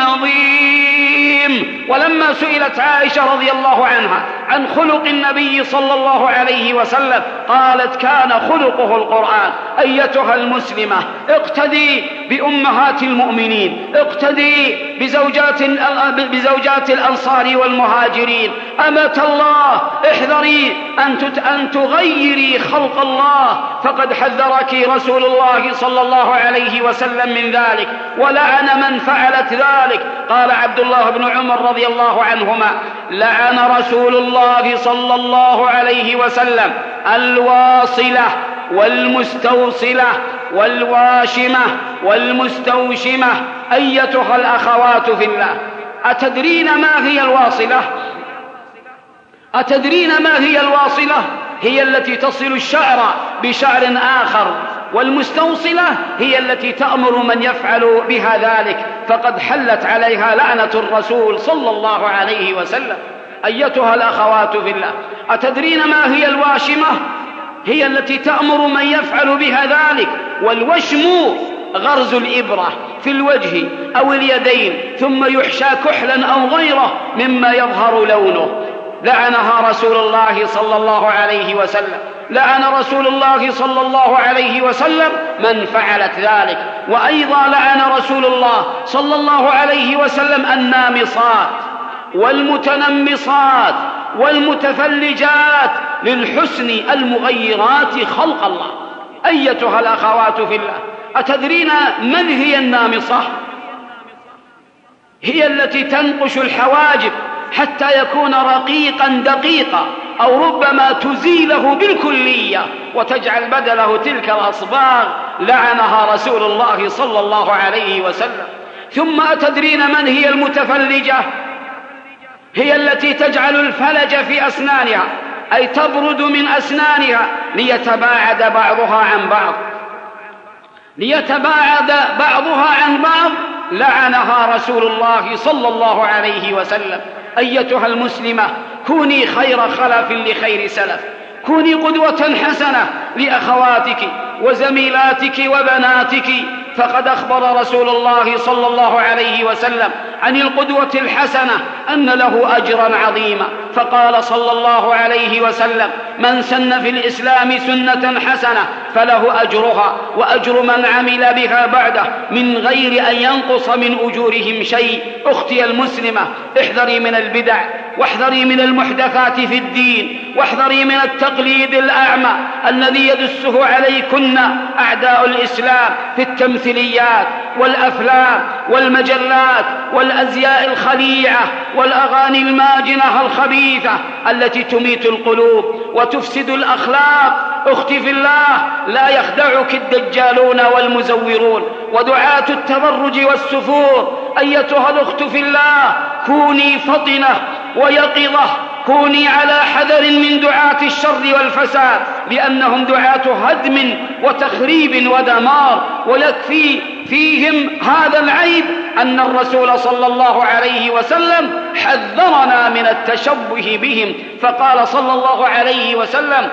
عظيم. ولما سئلت عائشة رضي الله عنها عن خلق النبي صلى الله عليه وسلم قالت: كان خلقه القرآن. أيتها المسلمة، اقتدي بأمهات المؤمنين، اقتدي بزوجات الأنصار والمهاجرين. أمة الله، احذري أن تغيري خلق الله، فقد حذرك رسول الله صلى الله عليه وسلم من ذلك، ولعن من فعلت ذلك. قال عبد الله بن عمر رضي الله عنهما: لعن رسول الله صلى الله عليه وسلم الواصلة والمستوصلة والواشمة والمستوشمة. أيتها الأخوات في الله، أتدرين ما هي الواصلة؟ أتدرين ما هي الواصلة؟ هي التي تصل الشعر بشعر آخر، والمستوصلة هي التي تأمر من يفعل بها ذلك، فقد حلت عليها لعنة الرسول صلى الله عليه وسلم. أيتها الأخوات في الله، أتدرين ما هي الواشمة؟ هي التي تأمر من يفعل بها ذلك. والوشم غرز الإبرة في الوجه أو اليدين ثم يحشى كحلا أو غيره مما يظهر لونه. لعنها رسول الله صلى الله عليه وسلم. لعن رسول الله صلى الله عليه وسلم من فعلت ذلك. وأيضا لعن رسول الله صلى الله عليه وسلم النامصات والمتنمصات والمتفلجات للحسن المغيرات خلق الله. أيتها الأخوات في الله، أتدرين من هي النامصة؟ هي التي تنقش الحواجب حتى يكون رقيقا دقيقا، أو ربما تزيله بالكلية وتجعل بدله تلك الأصباغ. لعنها رسول الله صلى الله عليه وسلم. ثم أتدرين من هي المتفلجة؟ هي التي تجعل الفلج في أسنانها، أي تبرد من أسنانها ليتباعد بعضها عن بعض. لعنها رسول الله صلى الله عليه وسلم. أيتها المسلمة، كوني خير خلف لخير سلف، كوني قدوة حسنة لأخواتك وزميلاتك وبناتك، فقد أخبر رسول الله صلى الله عليه وسلم عن القدوة الحسنة أن له أجرا عظيما، فقال صلى الله عليه وسلم: من سن في الإسلام سنة حسنة فله أجرها وأجر من عمل بها بعده من غير أن ينقص من أجورهم شيء. أختي المسلمة، احذري من البدع، واحذري من المحدثات في الدين، واحذري من التقليد الأعمى الذي يدسه عليكن أعداء الإسلام في التمثيليات والأفلام والمجلات والأزياء الخليعة والأغاني الماجنة الخبيثة التي تميت القلوب وتفسد الأخلاق. أختي في الله، لا يخدعك الدجالون والمزورون ودعاة التبرج والسفور. أيتها الأخت في الله، كوني فطنة ويقظة، كوني على حذر من دعاة الشر والفساد، لأنهم دعاة هدم وتخريب ودمار. ويكفي فيهم هذا العيب أن الرسول صلى الله عليه وسلم حذرنا من التشبه بهم، فقال صلى الله عليه وسلم: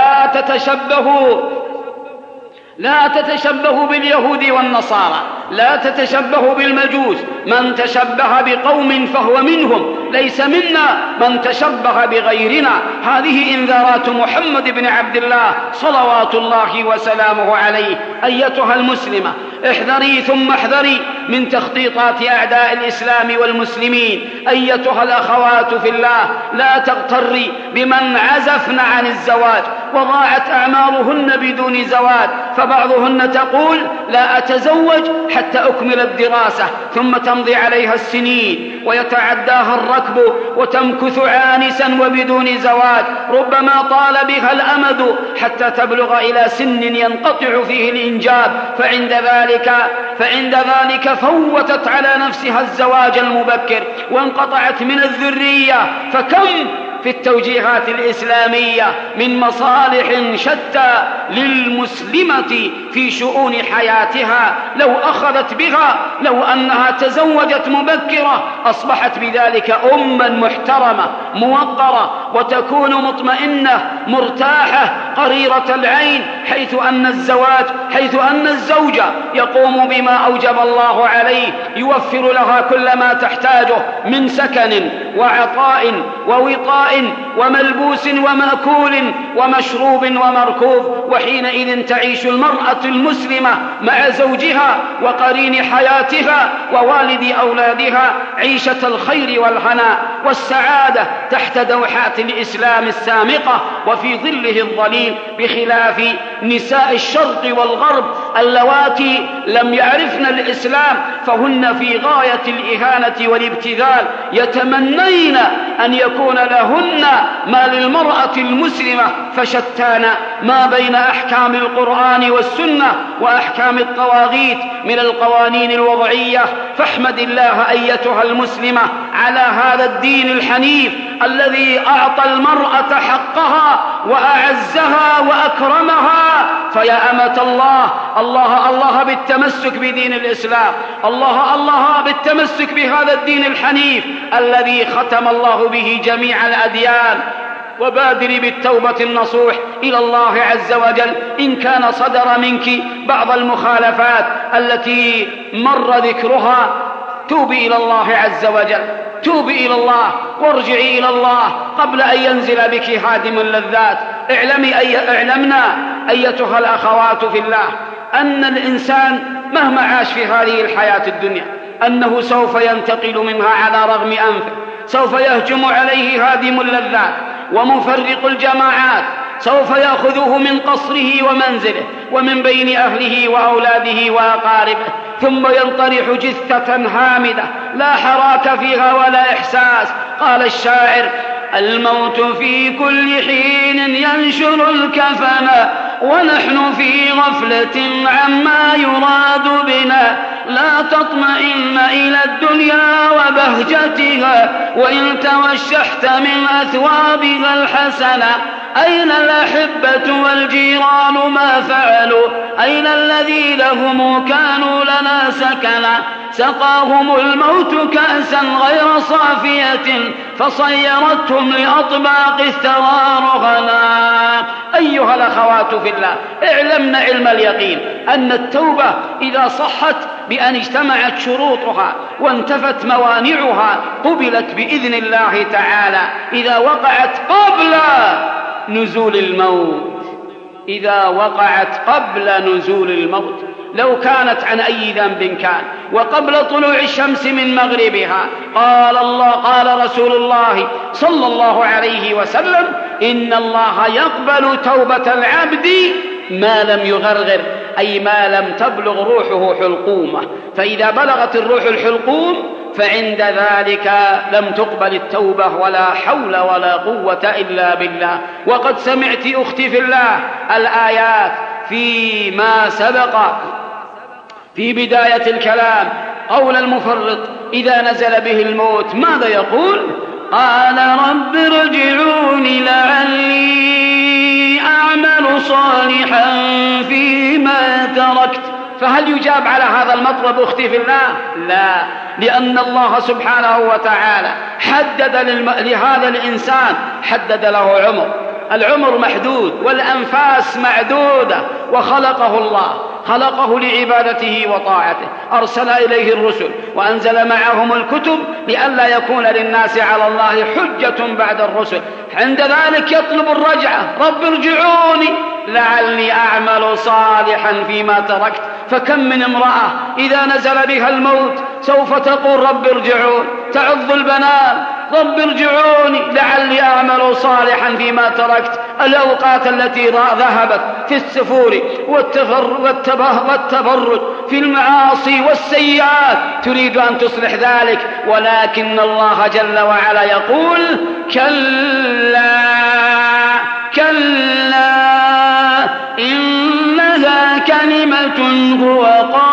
لا تتشبهوا باليهود والنصارى، لا تتشبهوا بالمجوس، من تشبه بقوم فهو منهم، ليس منا من تشبه بغيرنا. هذه إنذارات محمد بن عبد الله صلوات الله وسلامه عليه. أيتها المسلمة، احذري ثم احذري من تخطيطات أعداء الإسلام والمسلمين. أيتها الأخوات في الله، لا تغتري بمن عزفن عن الزواج وضاعت أعمارهن بدون زواج، فبعضهن تقول: لا أتزوج حتى أكمل الدراسة، ثم تمضي عليها السنين ويتعداها الركب وتمكث عانسا وبدون زواج، ربما طال بها الأمد حتى تبلغ إلى سن ينقطع فيه الإنجاب، فعند ذلك فوتت على نفسها الزواج المبكر وانقطعت من الذرية. فكم في التوجيهات الإسلامية من مصالح شتى للمسلمة في شؤون حياتها لو أخذت بها، لو أنها تزوجت مبكرة أصبحت بذلك أما محترمة موقرة، وتكون مطمئنة مرتاحة قريرة العين، حيث أن الزوج يقوم بما أوجب الله عليه، يوفر لها كل ما تحتاجه من سكن وعطاء ووطاء وملبوس ومأكول ومشروب ومركوب. وحينئذ تعيش المرأة المسلمة مع زوجها وقرين حياتها ووالد أولادها عيشة الخير والهناء والسعادة تحت دوحات الإسلام السامقة وفي ظله الظليل، بخلاف نساء الشرق والغرب اللواتي لم يعرفن الإسلام، فهن في غاية الإهانة والابتذال، يتمنين أن يكون لهن ما للمرأة المسلمة، فشتان ما بين أحكام القرآن والسنة وأحكام الطواغيت من القوانين الوضعية. فاحمد الله أيتها المسلمة على هذا الدين الحنيف الذي أعطى المرأة حقها وأعزها وأكرمها. فيا أمة الله بالتمسك بدين الإسلام، الله بالتمسك بهذا الدين الحنيف الذي ختم الله به جميع الأديان. وبادري بالتوبة النصوح إلى الله عز وجل إن كان صدر منك بعض المخالفات التي مر ذكرها. توبي إلى الله عز وجل، توبي إلى الله وارجعي إلى الله قبل أن ينزل بك هادم اللذات. اعلمنا أيتها الأخوات في الله أن الإنسان مهما عاش في هذه الحياة الدنيا أنه سوف ينتقل منها على رغم أنفه، سوف يهجم عليه هادم اللذات ومفرق الجماعات، سوف يأخذه من قصره ومنزله ومن بين أهله وأولاده وأقاربه، ثم ينطرح جثة هامدة لا حراك فيها ولا إحساس. قال الشاعر: الموت في كل حين ينشر الكفن ونحن في غفلة عما يراد بنا، لا تطمئن إلى الدنيا وبهجتها وإن توشحت من أثوابها الحسنة. أين الأحبة والجيران ما فعلوا؟ أين الذين هم كانوا لنا سكنا؟ سقاهم الموت كأسا غير صافية فصيرتهم لأطباق الثرى رغنا. أيها الأخوات في الله، اعلمن علم اليقين أن التوبة إذا صحت بأن اجتمعت شروطها وانتفت موانعها قبلت بإذن الله تعالى إذا وقعت قبل نزول الموت. إذا وقعت قبل نزول الموت، لو كانت عن أي ذنب كان، وقبل طلوع الشمس من مغربها. قال رسول الله صلى الله عليه وسلم: إن الله يقبل توبة العبد ما لم يغرغر، أي ما لم تبلغ روحه حلقومه، فإذا بلغت الروح الحلقوم فعند ذلك لم تقبل التوبة، ولا حول ولا قوة إلا بالله. وقد سمعت أختي في الله الآيات فيما سبق في بداية الكلام، قول المفرط إذا نزل به الموت ماذا يقول؟ قال: رب ارجعون لعلي أعمل صالحا فيما تركت. فهل يجاب على هذا المطلب أختي في الله؟ لا، لأن الله سبحانه وتعالى حدد لهذا الإنسان، حدد له عمر، العمر محدود والأنفاس معدودة، وخلقه الله، خلقه لعبادته وطاعته، أرسل إليه الرسل وأنزل معهم الكتب لئلا يكون للناس على الله حجة بعد الرسل. عند ذلك يطلب الرجعة: رب ارجعوني لعلي أعمل صالحا فيما تركت. فكم من امرأة إذا نزل بها الموت سوف تقول: رب ارجعون، تعض البنان: رب ارجعوني لعلي أعمل صالحا فيما تركت. الأوقات التي ذهبت في السفور والتبرج في المعاصي والسيئات تريد أن تصلح ذلك، ولكن الله جل وعلا يقول: كلا إنها كلمة هو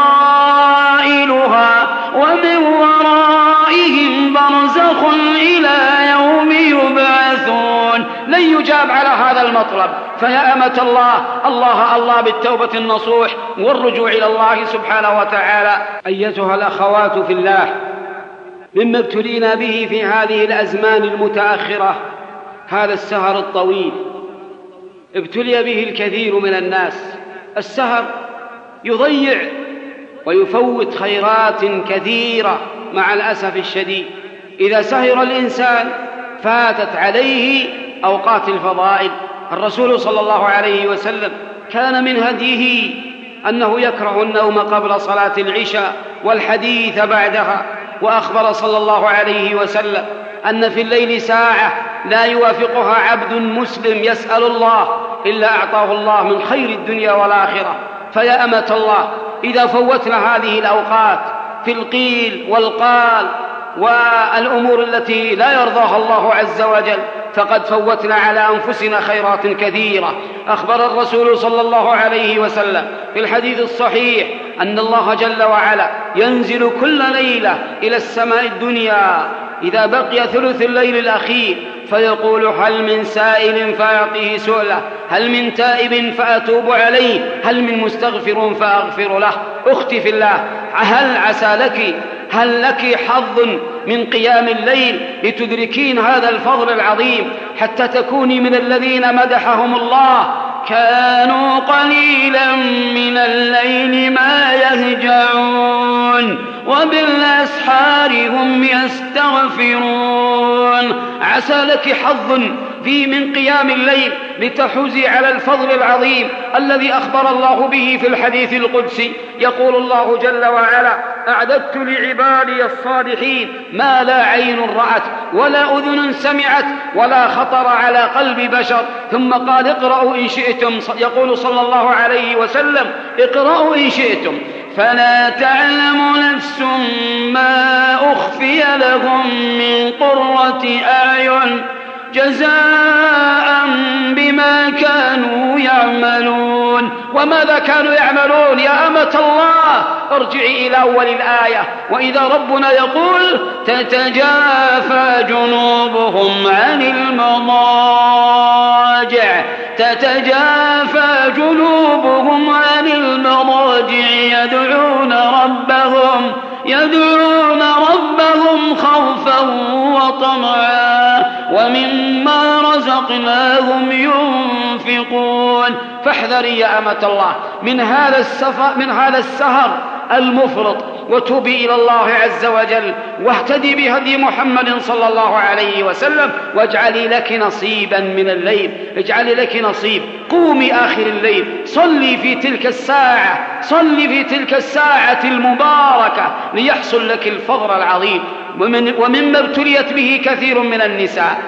قائلها ومن ورائهم برزخ إلى يوم يبعثون. لن يجاب على هذا المطلب. فيا أمة الله بالتوبة النصوح والرجوع إلى الله سبحانه وتعالى. أيتها الأخوات في الله، مما ابتلينا به في هذه الأزمان المتأخرة هذا السهر الطويل، ابتلي به الكثير من الناس. السهر يضيع ويفوت خيرات كثيرة مع الأسف الشديد. إذا سهر الإنسان فاتت عليه أوقات الفضائل. الرسول صلى الله عليه وسلم كان من هديه أنه يكره النوم قبل صلاة العشاء والحديث بعدها، وأخبر صلى الله عليه وسلم أن في الليل ساعة لا يوافقها عبد مسلم يسأل الله إلا أعطاه الله من خير الدنيا والآخرة. فيا أمة الله، إذا فوتنا هذه الأوقات في القيل والقال والأمور التي لا يرضاها الله عز وجل فقد فوتنا على أنفسنا خيرات كثيرة. أخبر الرسول صلى الله عليه وسلم في الحديث الصحيح أن الله جل وعلا ينزل كل ليلة إلى السماء الدنيا إذا بقي ثلث الليل الأخير فيقول: هل من سائل فأعطيه سؤله، هل من تائب فأتوب عليه، هل من مستغفر فأغفر له. أختي في الله، هل لك حظ من قيام الليل لتدركين هذا الفضل العظيم حتى تكوني من الذين مدحهم الله: كانوا قليلا من الليل ما يهجعون وبالأسحار هم يستغفرون. عسى لك حظ من قيام الليل لتحوزي على الفضل العظيم الذي أخبر الله به في الحديث القدسي. يقول الله جل وعلا: أعددت لعبادي الصالحين ما لا عين رأت ولا أذن سمعت ولا خطر على قلب بشر. ثم قال: اقرأوا إن شئتم. يقول صلى الله عليه وسلم: اقرأوا إن شئتم فلا تعلم نفس ما أخفي لهم من قرة أعين جزاء بما كانوا يعملون. وماذا كانوا يعملون يا أمة الله؟ ارجعي إلى أول الآية، وإذا ربنا يقول: تتجافى جنوبهم عن المضاجع، تتجافى جنوبهم عن المضاجع يدعون ربهم خوفا وطمعا ومما رزقناهم ينفقون. فاحذري يا أمة الله من هذا السهر المفرط وتوبي إلى الله عز وجل واهتدي بهدي محمد صلى الله عليه وسلم، واجعلي لك نصيبا من الليل، اجعلي لك نصيب. قومي آخر الليل، صلي في تلك الساعة، صلي في تلك الساعة المباركة ليحصل لك الفضل العظيم. ومما ابتليت به كثير من النساء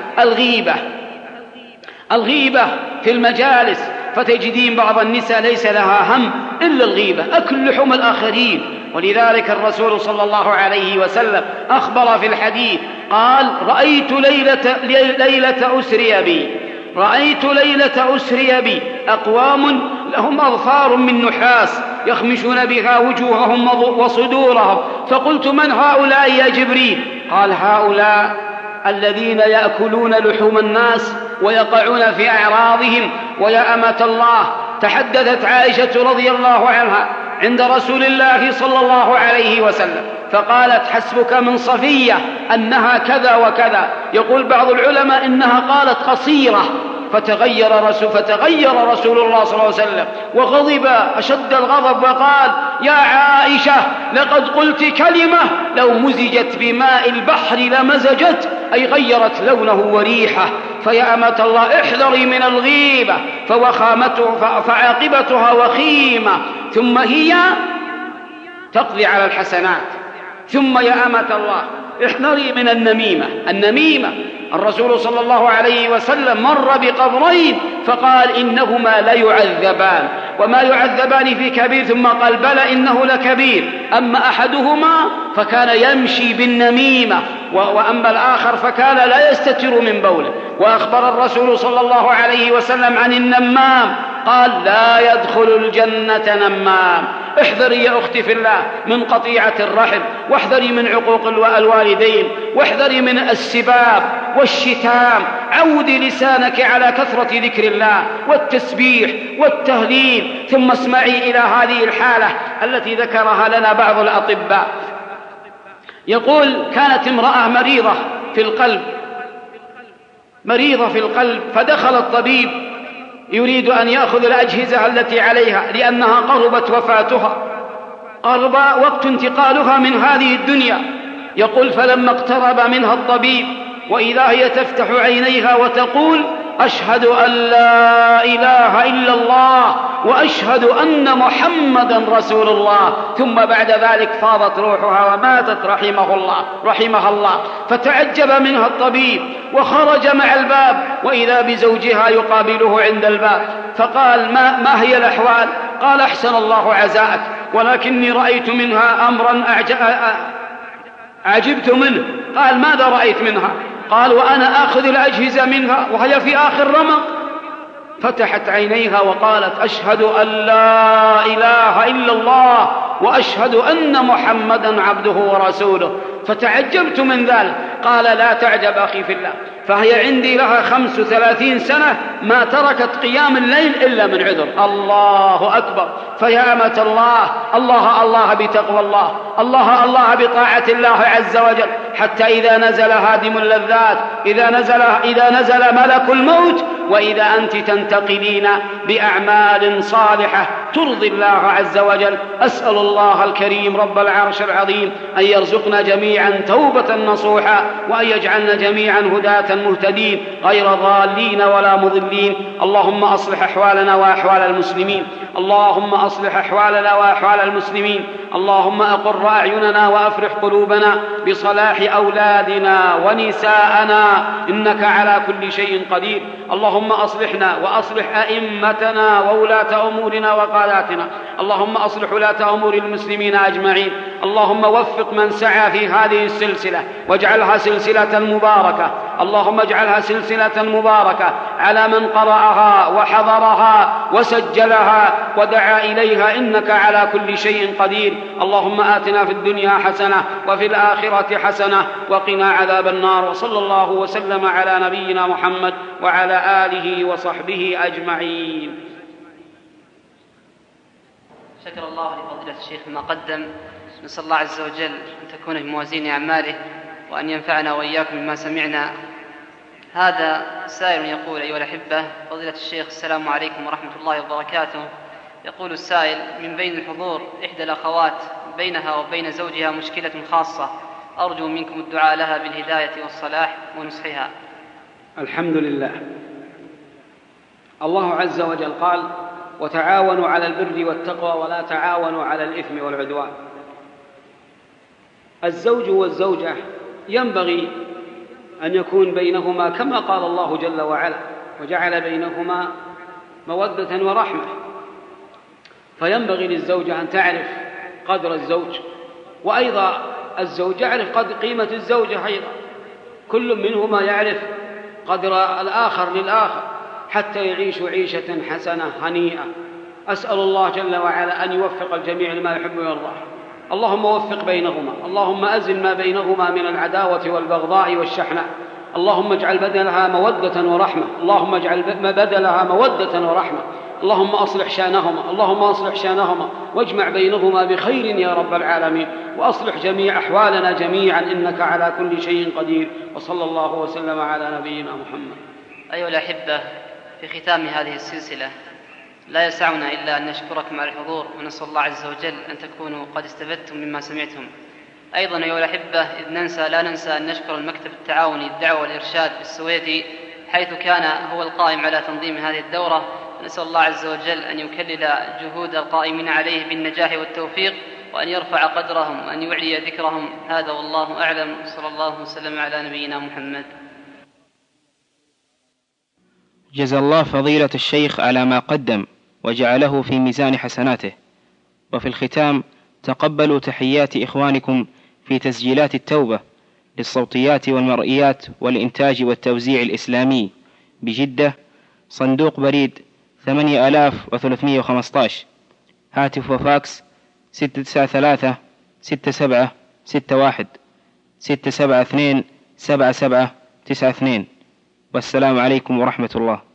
الغيبة في المجالس، فتجدين بعض النساء ليس لها هم إلا الغيبة، أكل لحوم الآخرين. ولذلك الرسول صلى الله عليه وسلم أخبر في الحديث قال: رأيت ليلة أسري بي أقوام لهم أظفار من نحاس يخمشون بها وجوههم وصدورهم، فقلت: من هؤلاء يا جبريل؟ قال: هؤلاء الذين يأكلون لحوم الناس ويقعون في أعراضهم. ويا أمة الله، تحدثت عائشة رضي الله عنها عند رسول الله صلى الله عليه وسلم فقالت: حسبك من صفية أنها كذا وكذا. يقول بعض العلماء إنها قالت قصيرة، فتغير رسول الله صلى الله عليه وسلم وغضب أشد الغضب وقال: يا عائشة، لقد قلت كلمة لو مزجت بماء البحر لمزجت، أي غيرت لونه وريحه. فيا أمة الله، احذري من الغيبة فعاقبتها وخيمة، ثم هي تقضي على الحسنات. ثم يا أمة الله، احذري من النميمة. الرسول صلى الله عليه وسلم مر بقبرين فقال: إنهما ليعذبان، وما يعذبان في كبير، ثم قال: بلى إنه لكبير، أما أحدهما فكان يمشي بالنميمة، وأما الآخر فكان لا يستتر من بوله. وأخبر الرسول صلى الله عليه وسلم عن النمام قال: لا يدخل الجنة نمام. احذري يا أختي في الله من قطيعة الرحم، واحذري من عقوق الوالدين، واحذري من السباب والشتام. عودي لسانك على كثرة ذكر الله والتسبيح والتهليل. ثم اسمعي إلى هذه الحالة التي ذكرها لنا بعض الأطباء. يقول: كانت امرأة مريضة في القلب، فدخل الطبيب يريد أن يأخذ الأجهزة التي عليها لأنها قربت وفاتها، قرب وقت انتقالها من هذه الدنيا. يقول: فلما اقترب منها الطبيب وإذا هي تفتح عينيها وتقول: أشهد أن لا إله إلا الله وأشهد أن محمدا رسول الله. ثم بعد ذلك فاضت روحها وماتت رحمها الله. فتعجب منها الطبيب وخرج مع الباب، وإذا بزوجها يقابله عند الباب، فقال: ما هي الأحوال؟ قال: أحسن الله عزاءك، ولكني رأيت منها أمرا عجبت منه. قال: ماذا رأيت منها؟ قال: وأنا آخذ الأجهزة منها وهي في آخر رمق. فتحت عينيها وقالت: أشهد أن لا إله إلا الله وأشهد أن محمدا عبده ورسوله. فتعجبت من ذلك. قال: لا تعجب أخي في الله، فهي عندي لها 35 سنة ما تركت قيام الليل إلا من عذر. الله أكبر. فيا أمة الله، الله بتقوى الله بطاعة الله عز وجل، حتى إذا نزل هادم اللذات، إذا نزل ملك الموت، وإذا أنت تنتقلين بأعمال صالحة ترضي الله عز وجل. أسأل الله الكريم رب العرش العظيم أن يرزقنا جميعا توبة نصوحا، وأن يجعلنا جميعا هداة مهتدين غير ضالين ولا مضلين. اللهم أصلح أحوالنا وأحوال المسلمين، اللهم أصلح أحوالنا وأحوال المسلمين. اللهم أقر أعيننا وأفرح قلوبنا بصلاح أولادنا ونساءنا، إنك على كل شيء قدير. اللهم أصلحنا وأصلح أئمتنا وولاة أمورنا وقاداتنا. اللهم أصلح ولاة أمور المسلمين أجمعين. اللهم وفق من سعى في هذه السلسلة واجعلها سلسلة مباركة. اللهم اجعلها سلسلة مباركة على من قرأها وحضرها وسجلها ودعا إليها، إنك على كل شيء قدير. اللهم آتنا في الدنيا حسنة وفي الآخرة حسنة وقنا عذاب النار. وصلى الله وسلم على نبينا محمد وعلى آله وصحبه أجمعين. شكر الله لفضيلة الشيخ ما قدم. نسأل الله عز وجل أن تكون في موازين أعماله وأن ينفعنا وإياكم بما سمعنا. هذا سائل يقول: أيها الأحبة، فضيلة الشيخ، السلام عليكم ورحمة الله وبركاته. يقول السائل: من بين الحضور إحدى الأخوات بينها وبين زوجها مشكلة خاصة، أرجو منكم الدعاء لها بالهداية والصلاح ونصحها. الحمد لله. الله عز وجل قال: وتعاونوا على البر والتقوى ولا تعاونوا على الإثم والعدوان. الزوج والزوجة ينبغي أن يكون بينهما كما قال الله جل وعلا: وجعل بينهما مودة ورحمة. فينبغي للزوجة أن تعرف قدر الزوج، وأيضا الزوج يعرف قيمة الزوجة أيضا. كل منهما يعرف قدر الآخر للآخر حتى يعيشوا عيشة حسنة هنيئة. أسأل الله جل وعلا أن يوفق الجميع لما يحب ويرضى. اللهم وفق بينهما، اللهم أزل ما بينهما من العداوة والبغضاء والشحناء، اللهم اجعل بدلها مودة ورحمة، اللهم اجعل بدلها مودة ورحمة، اللهم أصلح شانهما، اللهم أصلح شانهما واجمع بينهما بخير يا رب العالمين، وأصلح جميع أحوالنا جميعا إنك على كل شيء قدير. وصلى الله وسلم على نبينا محمد. أيها الأحبة، في ختام هذه السلسلة لا يسعنا إلا أن نشكركم على الحضور، ونسأل الله عز وجل أن تكونوا قد استفدتم مما سمعتم. أيضا أيها الأحبة، لا ننسى أن نشكر المكتب التعاوني للدعوة والإرشاد بالسويدي، حيث كان هو القائم على تنظيم هذه الدورة. نسأل الله عز وجل أن يكلل جهود القائمين عليه بالنجاح والتوفيق، وأن يرفع قدرهم وأن يعلي ذكرهم. هذا والله أعلم، صلى الله وسلم على نبينا محمد. جزا الله فضيلة الشيخ على ما قدم وجعله في ميزان حسناته. وفي الختام تقبلوا تحيات إخوانكم في تسجيلات التوبة للصوتيات والمرئيات والإنتاج والتوزيع الإسلامي بجدة، صندوق بريد 8315، هاتف وفاكس 693 6761 672 7792. والسلام عليكم ورحمة الله.